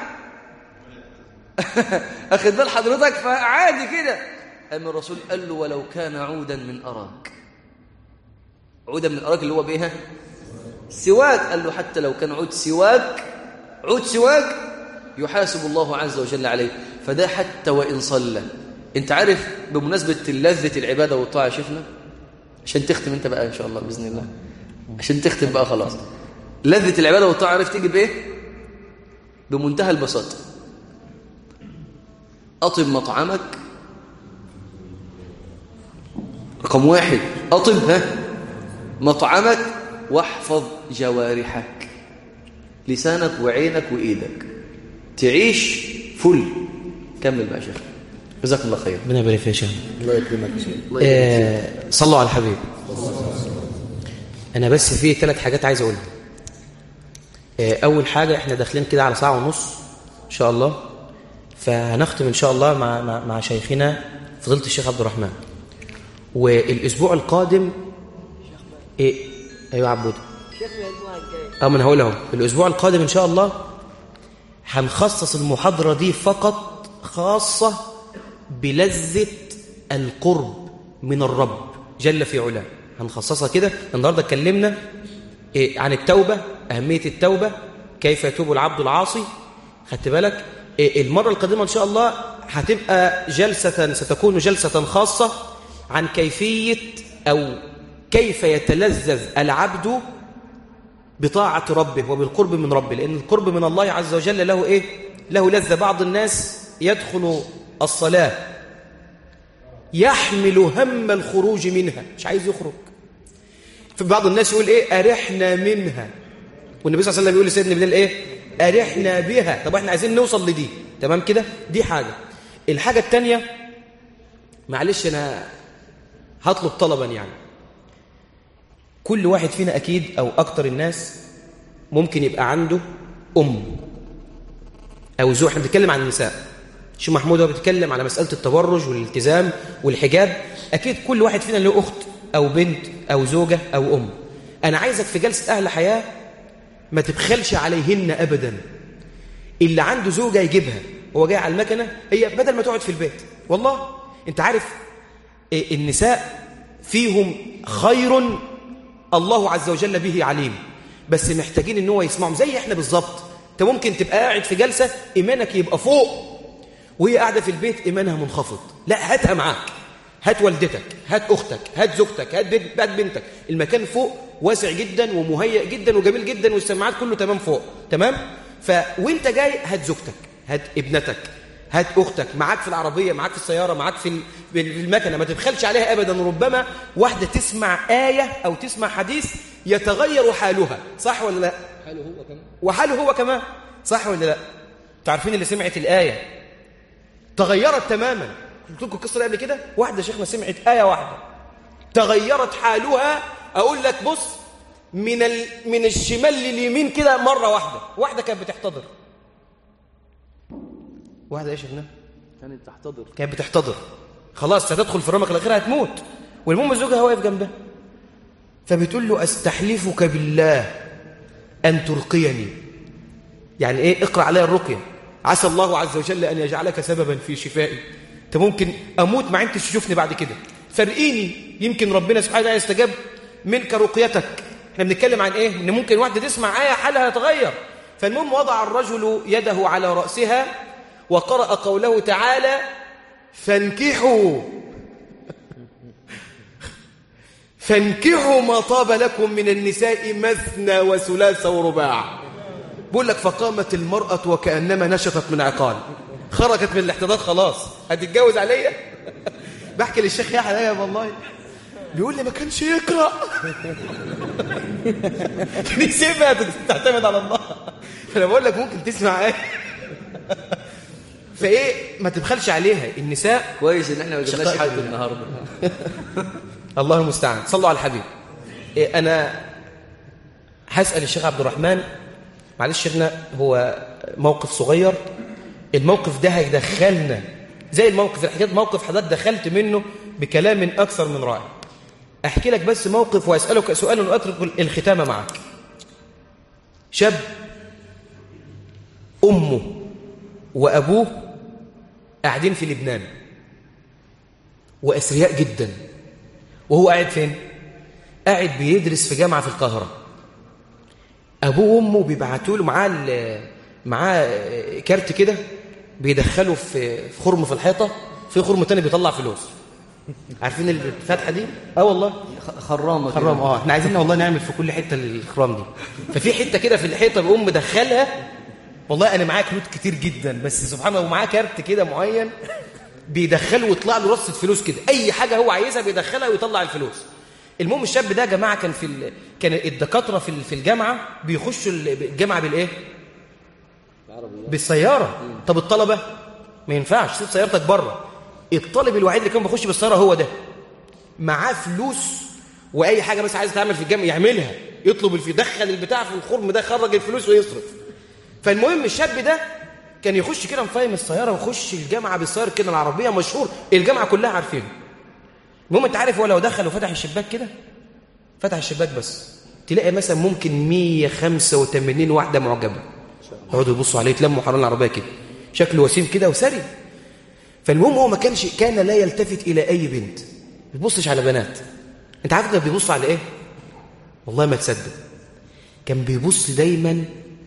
Speaker 3: اخذ بال حضرتك؟ فعادي كده. أما الرسول قال له ولو كان عودا من أراك. عودا من أراك اللي هو بيها سواك. قال له حتى لو كان عود سواك يحاسب الله عز وجل عليه. فده حتى وإن صلى. انت عارف بمناسبة لذة العبادة والطاعة، شفنا عشان تختم انت بقى إن شاء الله بإذن الله، عشان تختم بقى خلاص. لذة العبادة والطاعة عرفت تيجي بإيه؟ بمنتهى البساطة. أطب مطعمك، رقم 1 أطب مطعمك واحفظ جوارحك، لسانك وعينك وإيدك، تعيش فل. كمل بقى شيخ، جزاكم الله خير.
Speaker 1: ربنا يبارك فيك يا شيخ.
Speaker 4: الله يكرمك يا شيخ.
Speaker 1: صلوا على الحبيب. أنا بس في 3 حاجات عايز أقولها. أول حاجة، إحنا داخلين كده على 1.5 ساعة إن شاء الله، فهنختم إن شاء الله مع شيخنا فضيلة الشيخ عبد الرحمن. والاسبوع القادم ايوه عبود من هقول اهو. الاسبوع القادم ان شاء الله هنخصص المحاضره دي فقط خاصه بلذه القرب من الرب جل في علاه. هنخصصها كده. النهاردة اتكلمنا عن التوبة، أهمية التوبة، كيف يتوب العبد العاصي. خدت بالك؟ المرة القادمة إن شاء الله هتبقى ستكون جلسة خاصة عن كيفية أو كيف يتلذذ العبد بطاعة ربه وبالقرب من ربه، لأن القرب من الله عز وجل له إيه؟ له لذة. بعض الناس يدخل الصلاة يحمل هم الخروج منها، مش عايز يخرج. في بعض الناس يقول إيه؟ أرحنا منها، والنبي صلى الله عليه وسلم يقول لسيدنا بلال إيه؟ أرحنا بها. طب احنا عايزين نوصل لدي، تمام كده؟ دي حاجة. الحاجة التانية، معلش أنا هطلب طلبا، يعني كل واحد فينا أكيد أو أكتر الناس ممكن يبقى عنده أو زوج. احنا بنتكلم عن النساء، شو محمود هو بيتكلم على مسألة التبرج والالتزام والحجاب. أكيد كل واحد فينا له أخت أو بنت أو زوجة أو أنا عايزك في جلسة أهل حياة ما تبخلش عليهن أبدا. اللي عنده زوجة يجيبها، هو جاي على المكنة، هي بدل ما تقعد في البيت. والله أنت عارف النساء فيهم خير الله عز وجل به عليم، بس محتاجين ان هو يسمعهم زي احنا بالظبط. انت ممكن تبقى قاعد في جلسة ايمانك يبقى فوق، وهي قاعدة في البيت ايمانها منخفض. لا، هاتها معاك، هات والدتك، هات اختك، هات زوجتك، هات بنتك. المكان فوق واسع جدا ومهيئ جدا وجميل جدا، والسماعات كله تمام فوق، تمام. وانت جاي هات زوجتك، هات ابنتك، هات أختك معاك في العربية، معاك في السيارة، معاك في المكنة. ما تبخلش عليها أبدا. ربما واحدة تسمع آية أو تسمع حديث يتغير حالها، صح ولا لا؟
Speaker 3: حاله هو كمان،
Speaker 1: وحاله هو كمان، صح ولا لا؟ تعرفين اللي سمعت الآية تغيرت تماما. قلت لكم القصة قبل كده، واحدة شيخنا سمعت آية واحدة تغيرت حالها. أقول لك بص، من الشمال لليمين كده مرة واحدة. واحدة كانت بتحتضر، واحدة ايش ابنها؟ كانت بتحتضر، خلاص هتدخل في الرمق الأخيرة، هتموت. والمهم زوجها واقف جنبها، فبتقول له أستحلفك بالله أن ترقيني. يعني إيه؟ اقرأ عليها الرقية، عسى الله عز وجل أن يجعلك سببا في شفائي. أنت ممكن أموت ما عندك تشوفني بعد كده، فرقيني، يمكن ربنا سبحانه وتعالى يستجاب منك رقيتك. احنا بنتكلم عن إيه؟ إن ممكن واحدة تسمع آية حالها يتغير. فالمهم وضع الرجل يده على رأسها وقرأ قوله تعالى فانكحوا ما طاب لكم من النساء مثنى وثلاث ورباع. بقول لك فقامت المرأة وكأنما نشطت من عقال، خرجت من الاحتضار، خلاص هتتجوز عليا. بحكي للشيخ يحيى والله، بيقول لي ما كانش يقرأ. نسيبها تعتمد على الله. فأنا بقول لك ممكن تسمع ايه. فايه ما تبخلش عليها النساء.
Speaker 3: كويس ان احنا ما جبناش حد النهارده.
Speaker 1: الله المستعان. صلوا على الحبيب. انا هسأل الشيخ عبد الرحمن، معلش شيخنا، هو موقف صغير. الموقف ده هيدخلنا زي الموقف الحكايه، موقف حضرتك دخلت منه بكلام اكثر من رائع. احكي لك بس موقف واسالك سؤال واترك الختام معك. شاب امه وابوه قاعدين في لبنان واثرياء جدا، وهو قاعد فين؟ قاعد بيدرس في جامعه في القاهره. ابوه وامه بيبعتوا له معاه كارت كده بيدخله في خرم في الحيطه، في خرم تاني بيطلع فلوس. عارفين الفتحه دي؟ والله خرام. احنا عايزين والله نعمل في كل حته الخرام دي. ففي حته كده في الحيطه بيقوم مدخلها. والله انا معايا كروت كتير جدا، بس سبحان الله ومعاه كارت كده معين بيدخله ويطلع له رصه فلوس كده، اي حاجه هو عايزها بيدخلها ويطلع الفلوس. المهم الشاب ده يا جماعه كان الدكاتره في الجامعه بيخشوا الجامعه بالايه؟ بالسياره. طب الطلبه ما ينفعش، سيب سيارتك بره. الطالب الوحيد اللي كان بيخش بالسياره هو ده، معاه فلوس واي حاجه بس عايز تعمل في الجامعه يعملها، يطلب يدخل البتاع في الخرم ده، يخرج الفلوس ويصرف. فالمهم الشاب ده كان يخش كده مفاهم السياره ويخش الجامعه بالسياره كده، العربيه مشهور، الجامعه كلها عارفينه. المهم انت عارف هو لو دخل وفتح الشباك كده، فتح الشباك بس تلاقي مثلا ممكن 185 واحده معجبه يقعدوا يبصوا عليه، يتلموا حوالين العربيه كده، شكله وسيم كده وسري. فالمهم هو كان لا يلتفت الى اي بنت، ما بيبصش على بنات، انت عارف كان بيبص على ايه؟ والله ما تصدق، كان بيبص دايما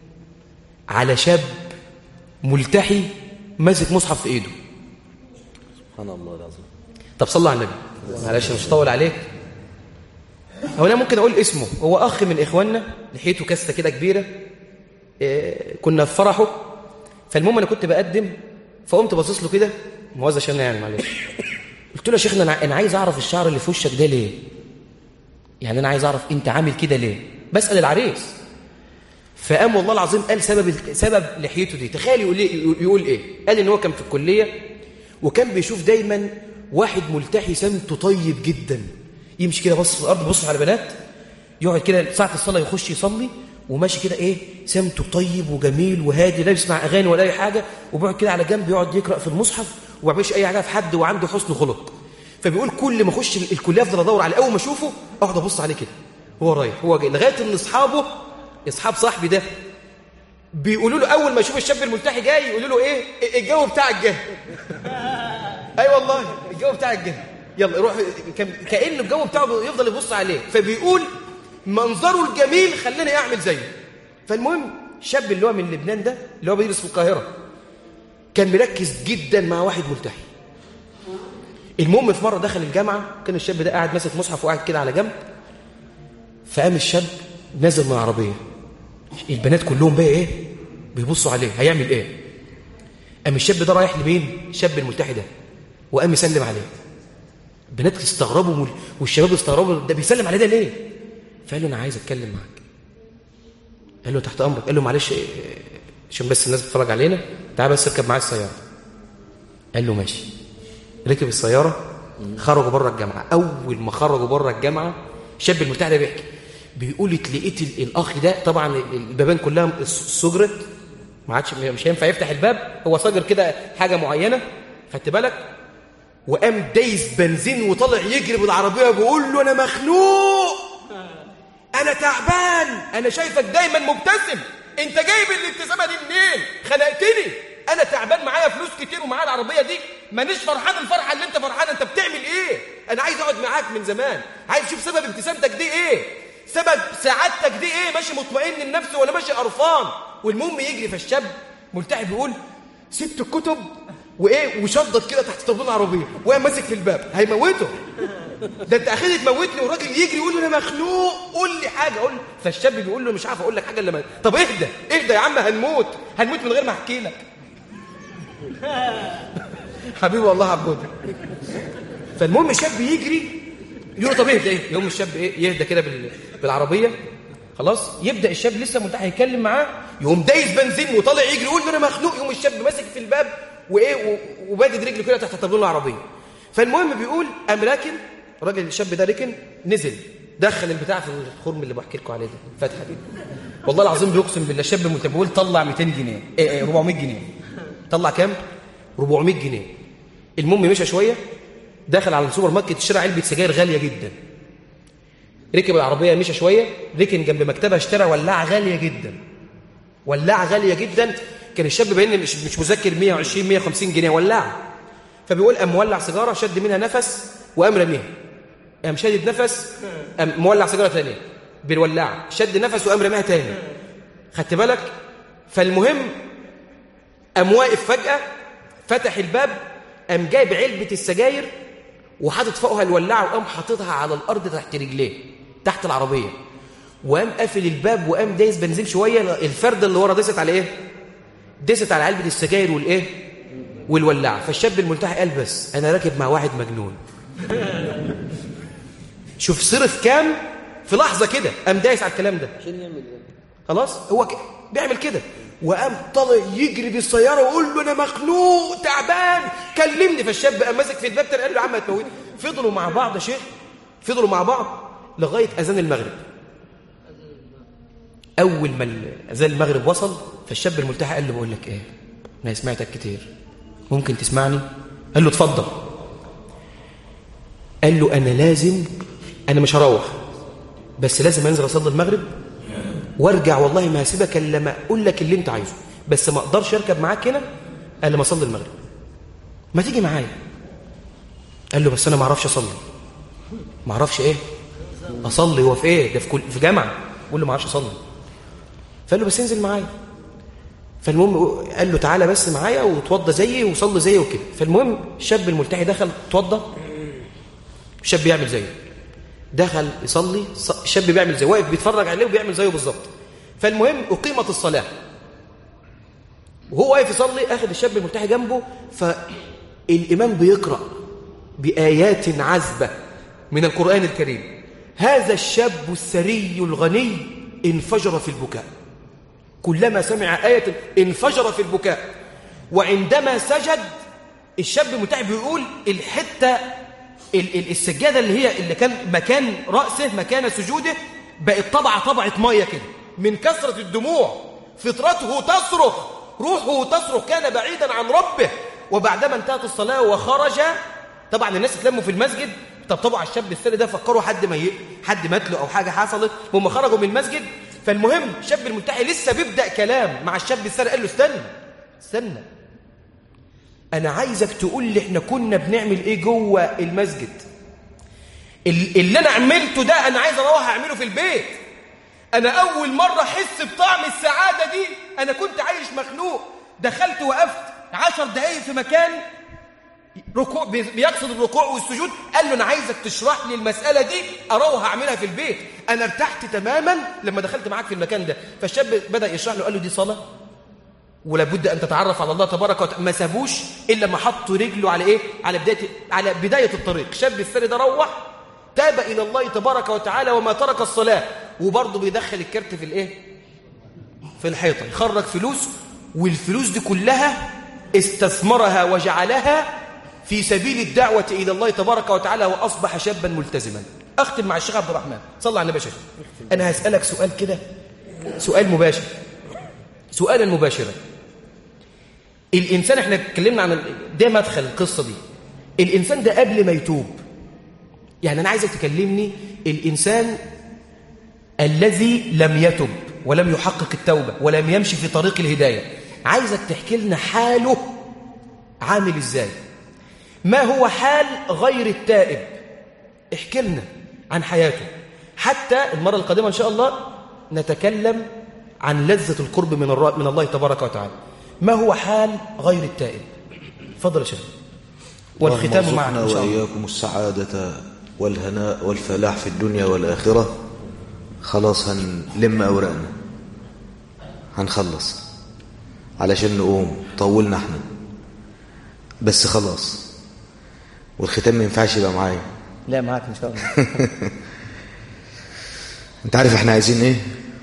Speaker 1: على شاب ملتحي ماسك مصحف في ايده.
Speaker 3: سبحان الله العظيم.
Speaker 1: طب صلى على النبي، معلش مش هطول عليك. هو انا ممكن اقول اسمه، هو اخ من اخواننا، لحيته كاسته كده كبيره، كنا في فرحه، فالمهم انا كنت بقدم، فقمت باصص له كده موازه شامله يعني، معلش. قلت له يا شيخنا انا عايز اعرف الشعر اللي في وشك ده ليه؟ يعني انا عايز اعرف انت عامل كده ليه؟ بسال العريس. فقام والله العظيم قال سبب لحيته دي. تخيل يقول ايه؟ قال ان هو كان في الكليه وكان بيشوف دايما واحد ملتحي سمته طيب جدا، يمشي كده بص في الارض، بيبص على بنات، يقعد كده ساعه الصلاه يخش يصلي وماشي كده ايه، سمته طيب وجميل وهادي، لا يسمع اغاني ولا اي حاجه، وبيقعد كده على جنب يقعد يقرا في المصحف وما بيعملش اي حاجه في حد، وعنده حسن خلق. فبيقول كل ما اخش الكليه افضل ادور على اول ما اشوفه اقعد ابص عليه كده هو رايح هو جاي، لغايه ان اصحاب صاحبي ده بيقولوا له اول ما يشوف الشاب الملتحي جاي يقولوا له ايه الجو بتاعك جه. اي والله الجو بتاعك جه، يلا روح. كأنه الجو بتاعه يفضل يبص عليه، فبيقول منظره الجميل خلاني اعمل زيه. فالمهم الشاب اللي هو من لبنان ده اللي هو بيدرس في القاهره كان مركز جدا مع واحد ملتحي. المهم في مره دخل الجامعه، كان الشاب ده قاعد ماسك مصحف وقاعد كده على جنب، فقام الشاب نازل من العربيه، البنات كلهم بقى ايه بيبصوا عليه هيعمل ايه. قام الشاب ده رايح لمين؟ الشاب الملتحي ده، وقام يسلم عليه. البنات استغربوا والشباب استغربوا، ده بيسلم عليه ده ليه؟ فقال له انا عايز اتكلم معاك. قال له تحت امرك. قال له معلش عشان بس الناس بتتفرج علينا، تعال بس اركب معايا السياره. قال له ماشي. ركب السياره، خرجوا بره الجامعه. اول ما خرجوا بره الجامعه الشاب الملتحي ده بيحكي، بيقول لقيت الاخ ده، طبعا البابان كلها سجرت، ما عادش مش هينفع يفتح الباب، هو سجر كده حاجه معينه، خدت بالك؟ وقام دايس بنزين وطلع يجري بالعربيه بيقول له انا مخنوق، انا تعبان، انا شايفك دايما مبتسم، انت جايب الابتسامه دي منين؟ خنقتني، انا تعبان معايا فلوس كتير ومعايا العربيه دي، مانيش فرحان الفرحه اللي انت فرحان، انت بتعمل ايه؟ انا عايز اقعد معاك من زمان، عايز اشوف سبب ابتسامتك دي ايه؟ سبب سعادتك دي ايه؟ ماشي مطمئن النفس ولا ماشي قرفان؟ والمهم يجري. فالشاب ملتحي بيقول سبت الكتب وايه وشضت كده تحت طابلون العربيه وقام ماسك في الباب هيموته. ده انت اخيرا تموتني، والراجل يجري يقول له انا مخنوق، قول لي حاجه قول لي. فالشاب بيقول له مش عارف اقول لك حاجه الا طب اهدى يا عم، هنموت من غير ما احكي لك. حبيبي والله عبود. فالمهم الشاب يجري يقول له طب اهدى يقوم الشاب يهدى كده بالعربيه، خلاص يبدا الشاب لسه ملتحي يتكلم معاه، يقوم دايس بنزين وطالع يجري يقول له انا مخنوق، يقوم الشاب ماسك في الباب وباجد رجله كده تحت طابلون العربيه. فالمهم بيقول قام راكن الراجل، الشاب ده ركن نزل دخل البتاع في الخرم اللي بحكي لكم عليه ده، فتحه دي والله العظيم بيقسم بالله الشاب بيقول طلع 200 جنيه 400 جنيه. طلع كام؟ 400 جنيه. المهم مشى شويه، دخل على السوبر ماركت اشترى علبه سجاير غاليه جدا، ركب العربيه مشى شويه، ركن جنب مكتبه اشترى ولاعه غاليه جدا، ولاعه غاليه جدا. كان الشاب باين مش مذكر 120 150 جنيه ولاعه. فبيقول قام مولع سيجاره، شد منها نفس وقام رميها، قام شادد نفس، قام مولع سيجاره ثانيه بالولاعه، شد نفس وقام رميها ثاني، خدت بالك؟ فالمهم قام واقف فجاه، فتح الباب، قام جايب علبه السجاير وحاطط فوقها الولاعه وقام حاططها على الارض تحت رجليه تحت العربيه، وقام قافل الباب وقام دايس بنزين شويه. الفرده اللي ورا دست على ايه؟ دست على علبه السجاير والايه والولاعه. فالشاب الملتحي قال بس انا راكب مع واحد مجنون. شوف صرف كام في لحظه كده، قام دايس على الكلام ده
Speaker 3: عشان يعمل ايه؟
Speaker 1: خلاص هو بيعمل كده، وقام طالع يجري بالسياره ويقول له انا مخنوق تعبان كلمني. فالشاب قام ماسك في الباب قال له يا عم هتموتني. فضلوا مع بعض يا شيخ، فضلوا مع بعض لغايه اذان المغرب. اول ما اذان المغرب وصل فالشاب الملتحي قال له بقول لك ايه، انا سمعتك كتير، ممكن تسمعني؟ قال له اتفضل. قال له انا مش هروح، بس لازم انزل اصلي المغرب وارجع، والله ما هسيبك الا لما اقول لك اللي انت عايزه، بس ما اقدرش اركب معاك هنا الا لما اصلي المغرب، ما تيجي معايا؟ قال له بس انا ما اعرفش اصلي. ما اعرفش ايه؟ اصلي. هو في ايه ده؟ في جامعه. بقول له ما اعرفش اصلي. فقال له بس انزل معايا. فالمهم قال له تعالى بس معايا وتوضى زيي وصلي زيي وكده. فالمهم الشاب الملتحي دخل توضى، الشاب بيعمل زيه، دخل يصلي، الشاب بيعمل زيه، واقف بيتفرج عليه وبيعمل زيه بالظبط. فالمهم اقيمت الصلاه وهو واقف يصلي، اخذ الشاب الملتحي جنبه، فالامام بيقرا بايات عذبه من القران الكريم. هذا الشاب الثري الغني انفجر في البكاء. كلما سمع آية انفجر في البكاء. وعندما سجد الشاب الملتحي بيقول الحتة السجادة اللي كان مكان رأسه مكان سجوده بقت طبعة مية كده من كثرة الدموع. فطرته تصرخ، روحه تصرخ، كان بعيدا عن ربه. وبعدما انتهت الصلاة وخرج، طبعا الناس اتلموا في المسجد، طبطبوا على الشاب الثري ده، فكروا حد مات له او حاجه حصلت، هم خرجوا من المسجد. فالمهم الشاب الملتحي لسه بيبدا كلام مع الشاب الثري، قال له استنى انا عايزك تقول لي احنا كنا بنعمل ايه جوه المسجد. اللي انا عملته ده انا عايز اروح اعمله في البيت. انا اول مره احس بطعم السعاده دي. انا كنت عايش مخنوق، دخلت وقفت 10 دقايق في مكان ركوع بيقصد الركوع والسجود، قال له انا عايزك تشرح لي المساله دي اروح اعملها في البيت. انا ارتحت تماما لما دخلت معاك في المكان ده. فالشاب بدا يشرح له، قال له دي صلاه ولا بد ان تتعرف على الله تبارك وتعالى. ما سابوش الا ما حطوا رجله على ايه، على بدايه الطريق. الشاب الثري ده روح تاب الى الله تبارك وتعالى وما ترك الصلاه. وبرضه بيدخل الكارت في الايه، في الحيطه، يخرج فلوس، والفلوس دي كلها استثمرها وجعلها في سبيل الدعوة إلى الله تبارك وتعالى، وأصبح شابا ملتزما. أختم مع الشيخ عبد الرحمن، صلى على النبي. شيخ أنا هسألك سؤال كده، سؤال مباشر، سؤالا مباشرا. الإنسان، احنا اتكلمنا عن ده مدخل القصة دي، الإنسان ده قبل ما يتوب، يعني أنا عايزك تكلمني الإنسان الذي لم يتب ولم يحقق التوبة ولم يمشي في طريق الهداية، عايزك تحكي لنا حاله عامل إزاي. ما هو حال غير التائب؟ احكي لنا عن حياته، حتى المرة القادمة إن شاء الله نتكلم عن لذة القرب من الله تبارك وتعالى. ما هو حال غير التائب؟ فضل يا شيخ، والختام معنا إن شاء الله.
Speaker 2: وإياكم السعادة والهناء والفلاح في الدنيا والآخرة. خلاص هنلم أوراقنا، هنخلص علشان نقوم، طولنا احنا بس خلاص. والختام ما ينفعش يبقى معايا.
Speaker 1: لا معاك ان شاء الله.
Speaker 2: انت عارف احنا عايزين ايه؟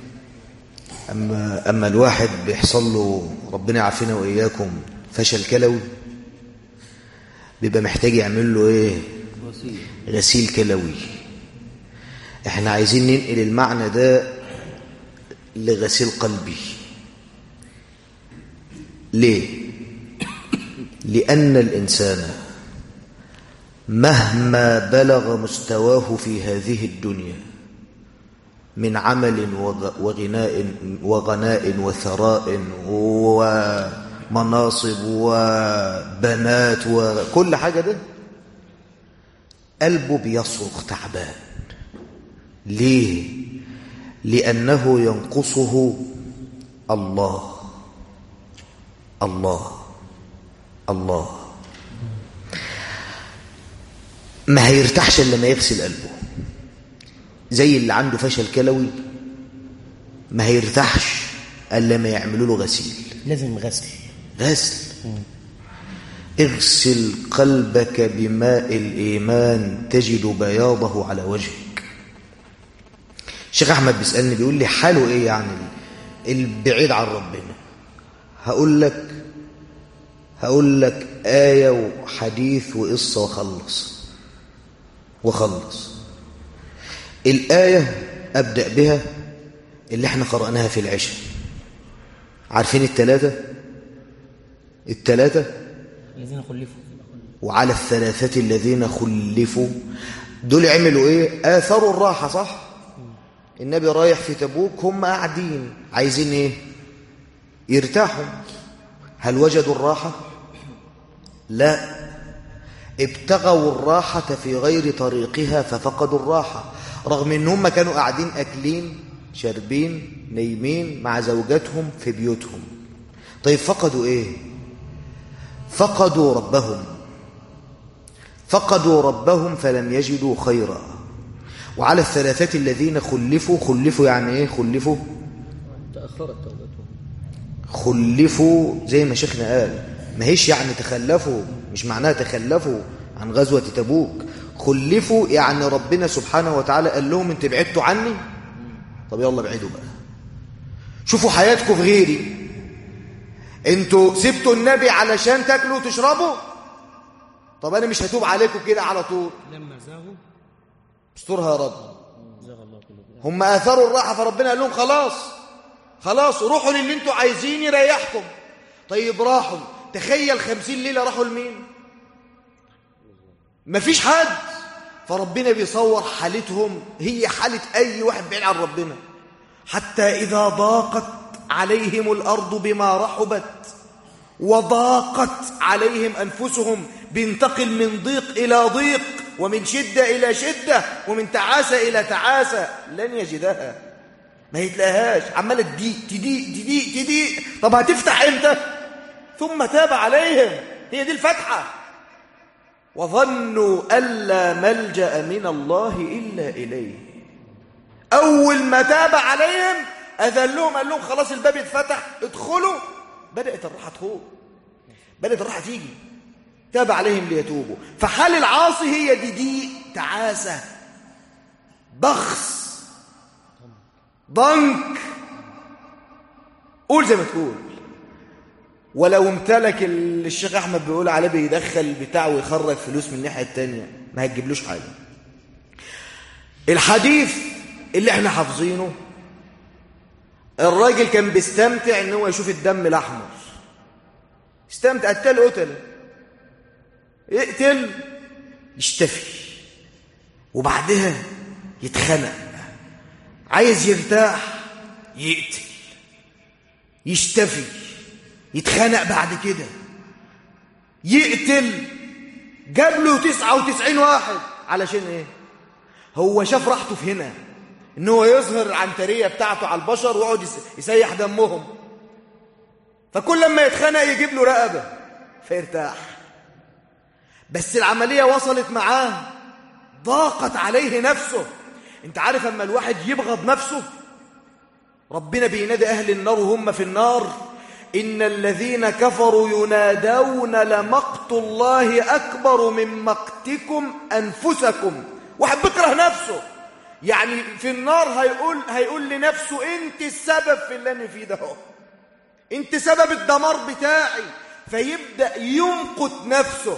Speaker 2: اما الواحد بيحصل له، ربنا يعافينا واياكم، فشل كلوي، بيبقى محتاج يعمل له ايه؟ غسيل كلوي. احنا عايزين ننقل المعنى ده لغسيل قلبي. ليه؟ لأن الإنسان مهما بلغ مستواه في هذه الدنيا من عمل وغناء وثراء ومناصب وبنات وكل حاجة، ده قلبه بيصرخ تعبان. ليه؟ لأنه ينقصه الله الله الله. ما هيرتاحش إلا لما يغسل قلبه. زي اللي عنده فشل كلوي ما هيرتاحش إلا لما يعملوا له غسيل.
Speaker 1: لازم غسل.
Speaker 2: اغسل قلبك بماء الإيمان تجد بياضه على وجهك. الشيخ أحمد بيسألني بيقول لي حاله إيه يعني البعيد عن ربنا؟ هقول لك آية وحديث وقصة وخلص. الآية أبدأ بها اللي احنا قرأناها في العشاء. عارفين الثلاثة
Speaker 1: الذين خلفوا،
Speaker 2: وعلى الثلاثة الذين خلفوا، دول عملوا ايه؟ آثروا الراحة. صح؟ النبي رايح في تبوك، هم قاعدين عايزين ايه؟ يرتاحوا. هل وجدوا الراحة؟ لا، ابتغوا الراحة في غير طريقها ففقدوا الراحة. رغم ان هم كانوا قاعدين اكلين شاربين نايمين مع زوجاتهم في بيوتهم. طيب فقدوا ايه؟ فقدوا ربهم، فقدوا ربهم فلم يجدوا خيرا. وعلى الثلاثة الذين خلفوا يعني ايه خلفوا؟
Speaker 3: تأخرت توبتهم.
Speaker 2: خلفوا زي ما شيخنا قال، ما هيش يعني تخلفوا، مش معناها تخلفوا عن غزوة تبوك. خلفوا يعني ربنا سبحانه وتعالى قال لهم انت بعدتوا عني، طب يلا ابعدوا بقى، شوفوا حياتكم في غيري. انتوا سبتوا النبي علشان تاكلوا وتشربوا، طب انا مش هتوب عليكم كده على طول.
Speaker 5: لما زاغوا
Speaker 2: استرها يا رب.
Speaker 5: زاغ الله قلوبهم.
Speaker 2: هم اثروا الراحه، فربنا قال لهم خلاص روحوا للي انتوا عايزين يريحكم. طيب راحوا، تخيل 50 ليله راحوا لمين؟ مفيش حد. فربنا بيصور حالتهم هي حاله اي واحد بعيد عن ربنا. حتى اذا ضاقت عليهم الارض بما رحبت وضاقت عليهم انفسهم، بينتقل من ضيق الى ضيق ومن شده الى شده ومن تعاسه الى تعاسه، لن يجدها، ما يتلاقيهاش، عماله تضيق. طب هتفتح امتى؟ ثم تاب عليهم، هي دي الفتحه. وظنوا ألا ملجأ من الله إلا إليه. أول ما تاب عليهم أذلهم، قال لهم خلاص الباب اتفتح، ادخلوا. بدأت الراحة تخوض، بدأت الراحة تيجي. تاب عليهم ليتوبوا. فحال العاصي هي دي تعاسة، بخس، ضنك، قول زي ما تقول. ولو امتلك الشيخ احمد بيقول عليه بيدخل بتاعه ويخرج فلوس من الناحيه الثانيه، ما هتجيبلوش حاجه. الحديث اللي احنا حافظينه، الراجل كان بيستمتع ان هو يشوف الدم الاحمر، استمتع، قتل يقتل يشتفي وبعدها يتخنق، عايز يرتاح يقتل يشتفي يتخنق، بعد كده يقتل. جاب له 99 واحد علشان ايه؟ هو شاف راحته في هنا، ان هو يظهر العنتريه بتاعته على البشر ويقعد يسيح دمهم. فكل لما يتخنق يجيب له رقبه فيرتاح. بس العمليه وصلت معاه، ضاقت عليه نفسه. انت عارف اما الواحد يبغض نفسه، ربنا بينادي اهل النار وهم في النار: إن الذين كفروا ينادون لمقت الله أكبر من مقتكم أنفسكم. واحد بيكره نفسه، يعني في النار هيقول لنفسه أنت السبب في اللي أنا فيه ده، أنت سبب الدمار بتاعي. فيبدأ يمقت نفسه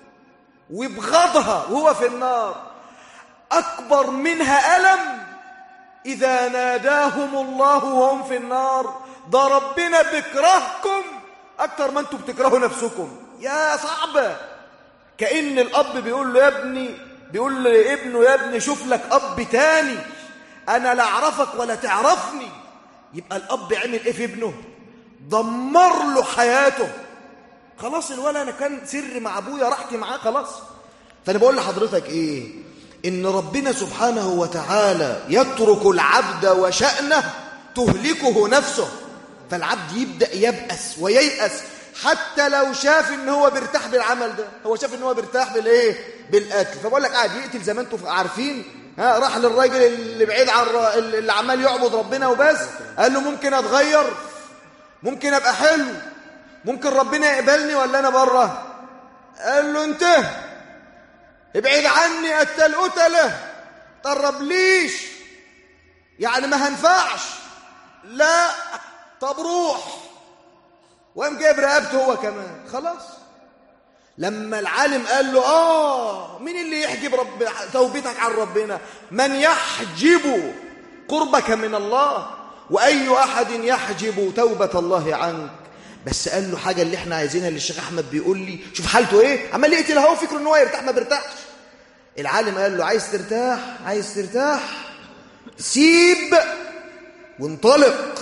Speaker 2: ويبغضها وهو في النار. أكبر منها ألم إذا ناداهم الله وهم في النار، ده ربنا بيكرهكم أكتر ما أنتم بتكرهوا نفسكم. يا صعبة. كأن الأب بيقول له يا ابني، بيقول لابنه يا ابني شوف لك أب تاني، أنا لا أعرفك ولا تعرفني. يبقى الأب عمل إيه في ابنه؟ دمر له حياته. خلاص الولد أنا كان سر مع أبويا، راحتي معاه خلاص. فأنا بقول لحضرتك إيه؟ إن ربنا سبحانه وتعالى يترك العبد وشأنه تهلكه نفسه. فالعبد يبدأ يبأس وييأس، حتى لو شاف ان هو بيرتاح بالعمل ده. هو شاف ان هو بيرتاح بالايه؟ بالقتل. فبقول لك قاعد يقتل زي ما انتم عارفين. راح للراجل اللي بعيد عن اللي عمال يعبد ربنا وبس، قال له ممكن اتغير، ممكن ابقى حلو، ممكن ربنا يقبلني ولا انا بره. قال له انت ابعد عني قتله، قربليش، يعني ما هنفعش. لا، طب روح. وقام جايب رقبته هو كمان. خلاص لما العالم قال له مين اللي يحجب توبتك عن ربنا؟ من يحجب قربك من الله، واي احد يحجب توبة الله عنك. بس قال له حاجه اللي احنا عايزينها، اللي الشيخ احمد بيقول لي شوف حالته ايه، عمال يقتل اهو، فكره ان هو يرتاح ما بيرتاحش. العالم قال له عايز ترتاح سيب وانطلق،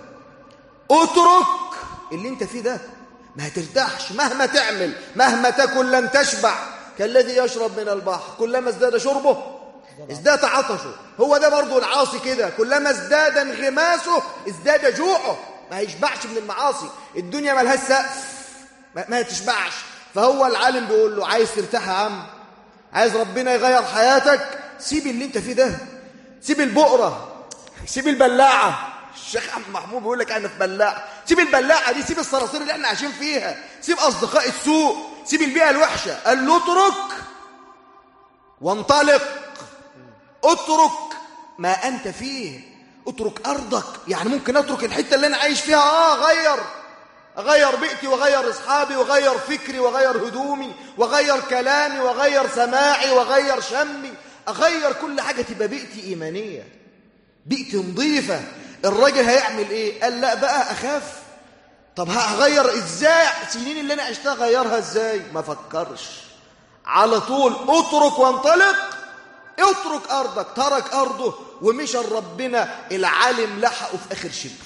Speaker 2: اترك اللي انت فيه ده، ما هترتاحش مهما تعمل، مهما تاكل لن تشبع، كالذي يشرب من البحر كلما ازداد شربه
Speaker 4: ازداد عطشه. هو ده برضو العاصي كده، كلما ازداد انغماسه ازداد جوعه، ما هيشبعش من المعاصي. الدنيا مالهاش سقف، ما تشبعش. فهو العالم بيقول له عايز ترتاح يا عم، عايز ربنا يغير حياتك، سيب اللي انت فيه ده، سيب البقرة، سيب البلاعة. الشيخ أحمد محمود بيقول لك انا في بلاعة، سيب البلاعة دي، سيب الصراصير اللي احنا عايشين فيها، سيب اصدقاء السوء، سيب البيئة الوحشة. قال له اترك وانطلق، اترك ما انت فيه، اترك ارضك. يعني ممكن اترك الحتة اللي انا عايش فيها، اغير بيئتي، واغير اصحابي، واغير فكري، واغير هدومي، واغير كلامي، واغير سماعي، واغير شمي، اغير كل حاجة تبقى بيئتي ايمانية، بيئتي نظيفة. الراجل هيعمل ايه؟ قال لا بقى اخاف. طب هغير ازاي؟ سنين اللي انا عشتها غيرها ازاي؟ ما فكرش، على طول اترك وانطلق. اترك ارضك، ترك ارضه ومشى ربنا. العالم لحقه في اخر شبر،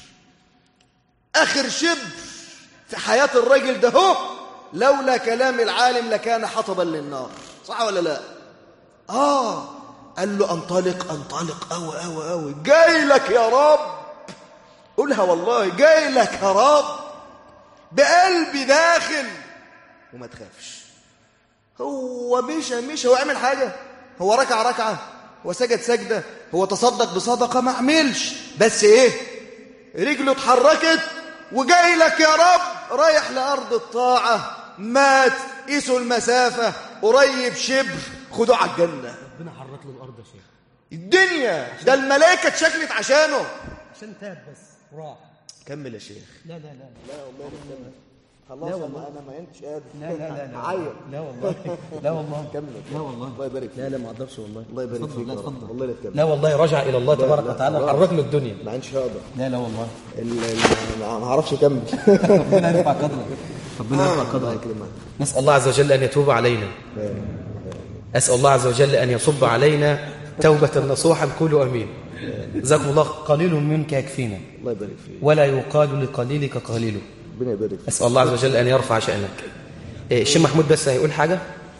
Speaker 4: اخر شبر في حياة الراجل ده. هو لولا كلام العالم لكان حطبا للنار، صح ولا لا؟ قال له انطلق أوي جاي لك يا رب. قولها والله، جاي لك يا رب بقلبي داخل. وما تخافش. هو مشى هو عمل حاجة؟ هو ركعة؟ هو سجد سجدة؟ هو تصدق بصدقة؟ ما عملش. بس ايه؟ رجله اتحركت وجاي لك يا رب، رايح لأرض الطاعة. مات، قيسوا المسافة، قريب شبر، خدوه على الجنة.
Speaker 1: ربنا حرك له الارض يا شيخ.
Speaker 4: الدنيا ده الملائكة اتشكلت عشانه،
Speaker 1: عشان تاب بس وراح.
Speaker 4: كمل يا شيخ.
Speaker 1: لا
Speaker 4: والله خلاص انا ما انتش قادر.
Speaker 1: لا
Speaker 4: عيط.
Speaker 1: لا والله لا والله
Speaker 4: كمل.
Speaker 1: لا والله
Speaker 4: الله يبارك فيك.
Speaker 1: لا ما اقدرش والله.
Speaker 4: الله يبارك فيك. والله لا تكمل.
Speaker 1: لا والله رجع الى الله تبارك وتعالى، حرك له الدنيا.
Speaker 4: ما عنديش هقدر.
Speaker 1: لا والله
Speaker 4: ما اعرفش اكمل.
Speaker 1: ربنا يرفع قدرك، ربنا يرفع قدرك. نسال الله عز وجل ان يتوب علينا. اسال الله عز وجل ان يصب علينا توبه نصوحا. قولوا امين. جزاكم الله. قليل منك يكفينا،
Speaker 4: الله يبارك فيك،
Speaker 1: ولا يقال لقليلك قليل.
Speaker 4: ربنا يبارك فيك.
Speaker 1: اسال الله عز وجل ان يرفع شانك. الشيخ محمود بس هيقول حاجه،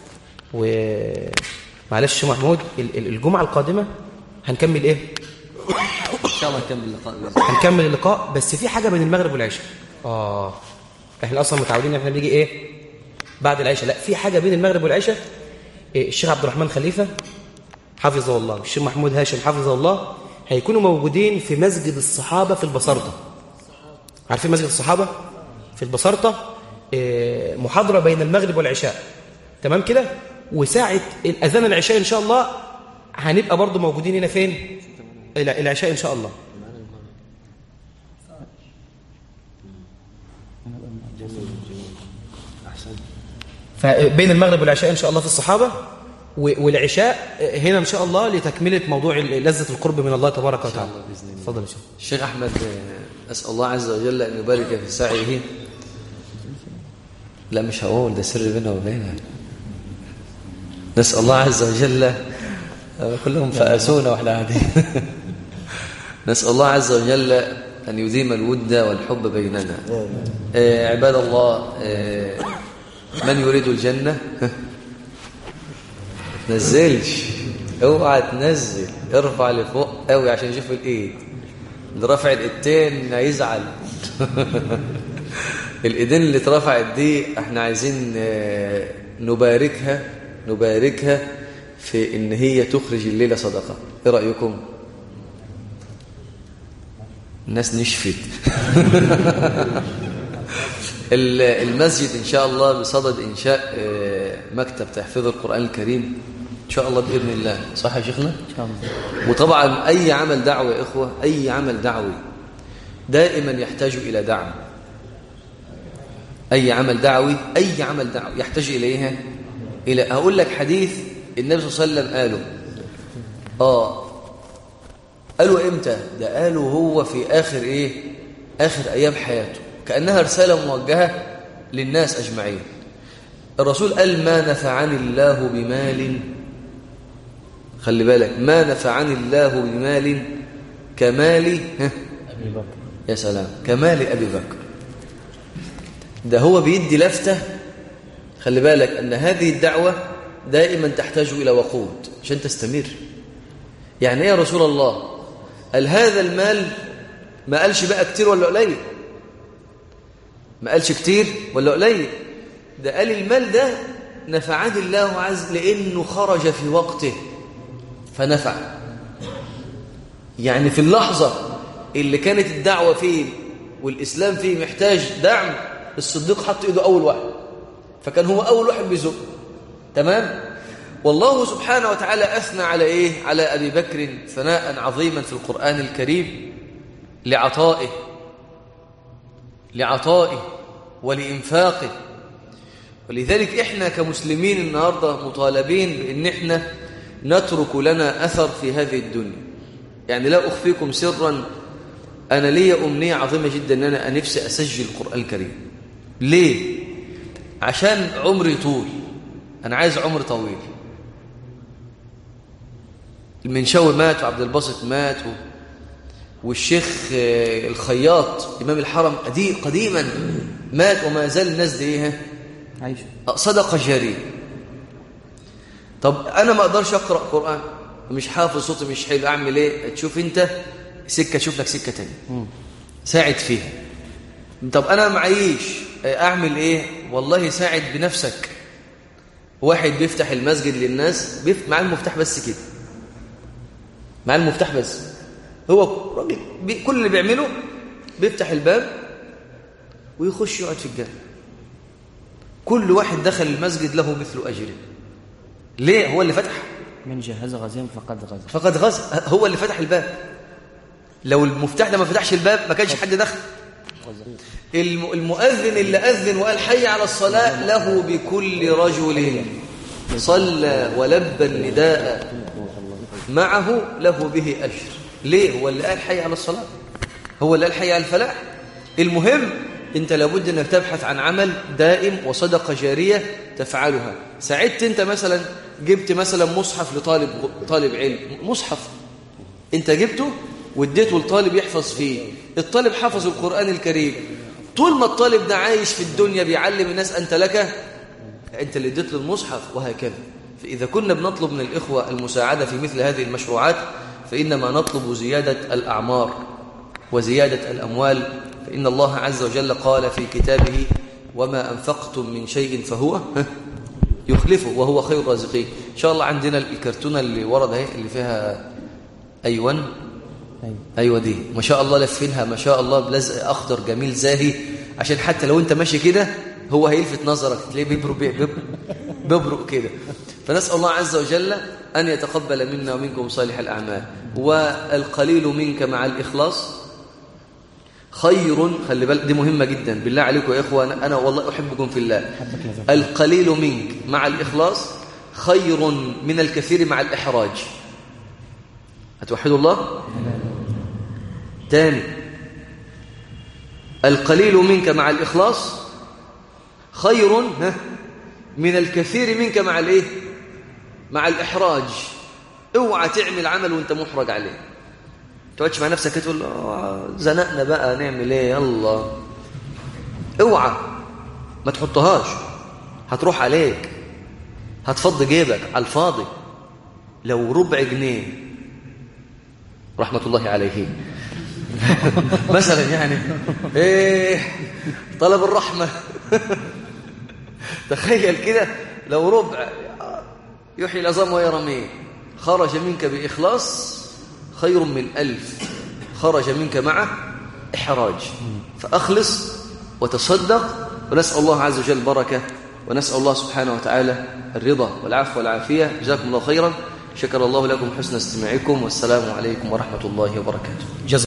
Speaker 1: ومعلش الشيخ محمود الجمعه القادمه هنكمل ايه
Speaker 3: ان شاء الله نكمل اللقاء.
Speaker 1: هنكمل اللقاء، بس في حاجه بين المغرب والعشاء. احنا اصلا متعودين ان احنا بنيجي ايه بعد العشاء. لا، في حاجه بين المغرب والعشاء. الشيخ عبد الرحمن خليفه حفظه الله والشيخ محمود هاشم حفظه الله هيكونوا موجودين في مسجد الصحابه في البصرة. عارفين مسجد الصحابه في البصرة؟ محاضره بين المغرب والعشاء، تمام كده. وساعه الاذان العشاء ان شاء الله هنبقى برضو موجودين هنا. فين العشاء ان شاء الله؟ فبين المغرب والعشاء إن شاء الله في الصحابة، والعشاء هنا إن شاء الله لتكملة موضوع لذة القرب من الله تبارك وتعالى. تفضل يا شيخ.
Speaker 3: الشيخ أحمد، أسأل الله عز وجل أن يبارك في سعيه. لا مش هقول، ده سر بيننا وبينها. نسأل الله عز وجل، كلهم فأسونا وإحنا قاعدين. نسأل الله عز وجل أن يديم الود والحب بيننا. عباد الله، من يريد الجنة تنزلش، اوعى تنزل، ارفع لفوق قوي عشان يشوف الايد. اللي رفع الايدين هيزعل. الايدين اللي اترفعت دي احنا عايزين نباركها في ان هي تخرج الليلة صدقة. ايه رأيكم؟ الناس نشفت. المسجد إن شاء الله بصدد إنشاء مكتب تحفيظ القرآن الكريم إن شاء الله بإذن الله. صح يا شيخنا؟ إن شاء الله. وطبعا أي عمل دعوي يا إخوة، أي عمل دعوي دائما يحتاج إلى دعم. أي عمل دعوي يحتاج إلى هقول لك حديث النبي صلى الله عليه وسلم قالوا إمتى؟ ده قالوا هو في آخر أيام حياته، كأنها رسالة موجهة للناس أجمعين. الرسول قال: ما نفعني الله بمال، خلي بالك، ما نفعني الله بمال كمال أبي بكر. يا سلام، كمال أبي بكر. ده هو بيدي لفتة، خلي بالك أن هذه الدعوة دائما تحتاج إلى وقود عشان تستمر. يعني إيه يا رسول الله؟ قال هذا المال، ما قالش بقى كتير ولا قليل، ما قالش كتير ولا قليل، ده قال المال ده نفعني الله عز لأنه خرج في وقته فنفع. يعني في اللحظة اللي كانت الدعوة فيه والإسلام فيه محتاج دعم، الصديق حط إيده أول واحد، فكان هو أول واحد بيزق. تمام. والله سبحانه وتعالى أثنى على إيه؟ على أبي بكر ثناء عظيما في القرآن الكريم لعطائه ولإنفاقه. ولذلك إحنا كمسلمين النهاردة مطالبين بأن إحنا نترك لنا أثر في هذه الدنيا. يعني لا أخفيكم سرا، أنا لي أمنية عظيمة جدا أن أنا نفسي أسجل القرآن الكريم. ليه؟ عشان عمري طول، أنا عايز عمر طويل. المنشاوي مات وعبد الباسط مات والشيخ الخياط إمام الحرم قديما مات، وما زال الناس دي ايه عايشه، صدقة جارية. طب أنا ما أقدرش أقرأ قرآن، مش حافظ، صوتي مش حلو، أعمل إيه؟ تشوف أنت سكة، تشوف لك سكة تانية ساعد فيها. طب أنا معيش، أعمل إيه؟ والله ساعد بنفسك. واحد بيفتح المسجد للناس مع المفتاح بس كده، مع المفتاح بس، هو راجل كل اللي بيعمله بيفتح الباب ويخش يقعد في الجنة. كل واحد دخل المسجد له مثل أجره. ليه؟ هو اللي فتح.
Speaker 5: من جهز غازين فقد
Speaker 3: غز، هو اللي فتح الباب. لو المفتاح ده ما فتحش الباب ما كانش حد دخل. المؤذن اللي أذن وقال حي على الصلاة له بكل رجل صلى ولبى النداء معه له به أجر. ليه؟ هو اللي قال حي على الصلاة، هو اللي قال حي على الفلاح. المهم أنت لابد أنك تبحث عن عمل دائم وصدقة جارية تفعلها. ساعدت أنت مثلا، جبت مثلا مصحف لطالب علم، مصحف أنت جبته واديته لطالب يحفظ فيه، الطالب حفظ القرآن الكريم، طول ما الطالب ده عايش في الدنيا بيعلم الناس أنت لك، أنت اللي اديت له المصحف، وهكذا. فإذا كنا بنطلب من الإخوة المساعدة في مثل هذه المشروعات، فإنما نطلب زيادة الأعمار وزيادة الأموال. فإن الله عز وجل قال في كتابه وما أنفقتم من شيء فهو يخلفه وهو خير الرازقين. إن شاء الله عندنا الكرتونة اللي ورد اهي اللي فيها أيوة دي ما شاء الله لفينها ما شاء الله بلزق أخضر جميل زاهي، عشان حتى لو أنت ماشي كده هو هيلفت نظرك، تلاقيه بيبرق كده. فنسأل الله عز وجل أن يتقبل منا ومنكم صالح الأعمال. والقليل منك مع الإخلاص خير، خلي بالك دي مهمة جدا بالله عليكم يا إخوان، أنا والله أحبكم في الله. القليل منك مع الإخلاص خير من الكثير مع الإحراج. هتوحدوا الله؟ تاني، القليل منك مع الإخلاص خير من الكثير منك مع الإيه؟ مع الإحراج. اوعى تعمل عمل وانت محرج عليه، تقعدش مع نفسك تقول زنقنا بقى نعمل ايه يلا. اوعى ما تحطهاش، هتروح عليك، هتفض جيبك على الفاضي. لو ربع جنيه رحمة الله عليه مثلا يعني ايه طلب الرحمة تخيل كده لو ربع يحيي العظام ويرميه، خرج منك بإخلاص خير من 1000 خرج منك مع إحراج. فأخلص وتصدق، ونسأل الله عز وجل البركة، ونسأل الله سبحانه وتعالى الرضا والعفو والعافية. جزاكم الله خيرا، شكر الله لكم حسن استماعكم، والسلام عليكم ورحمة الله وبركاته.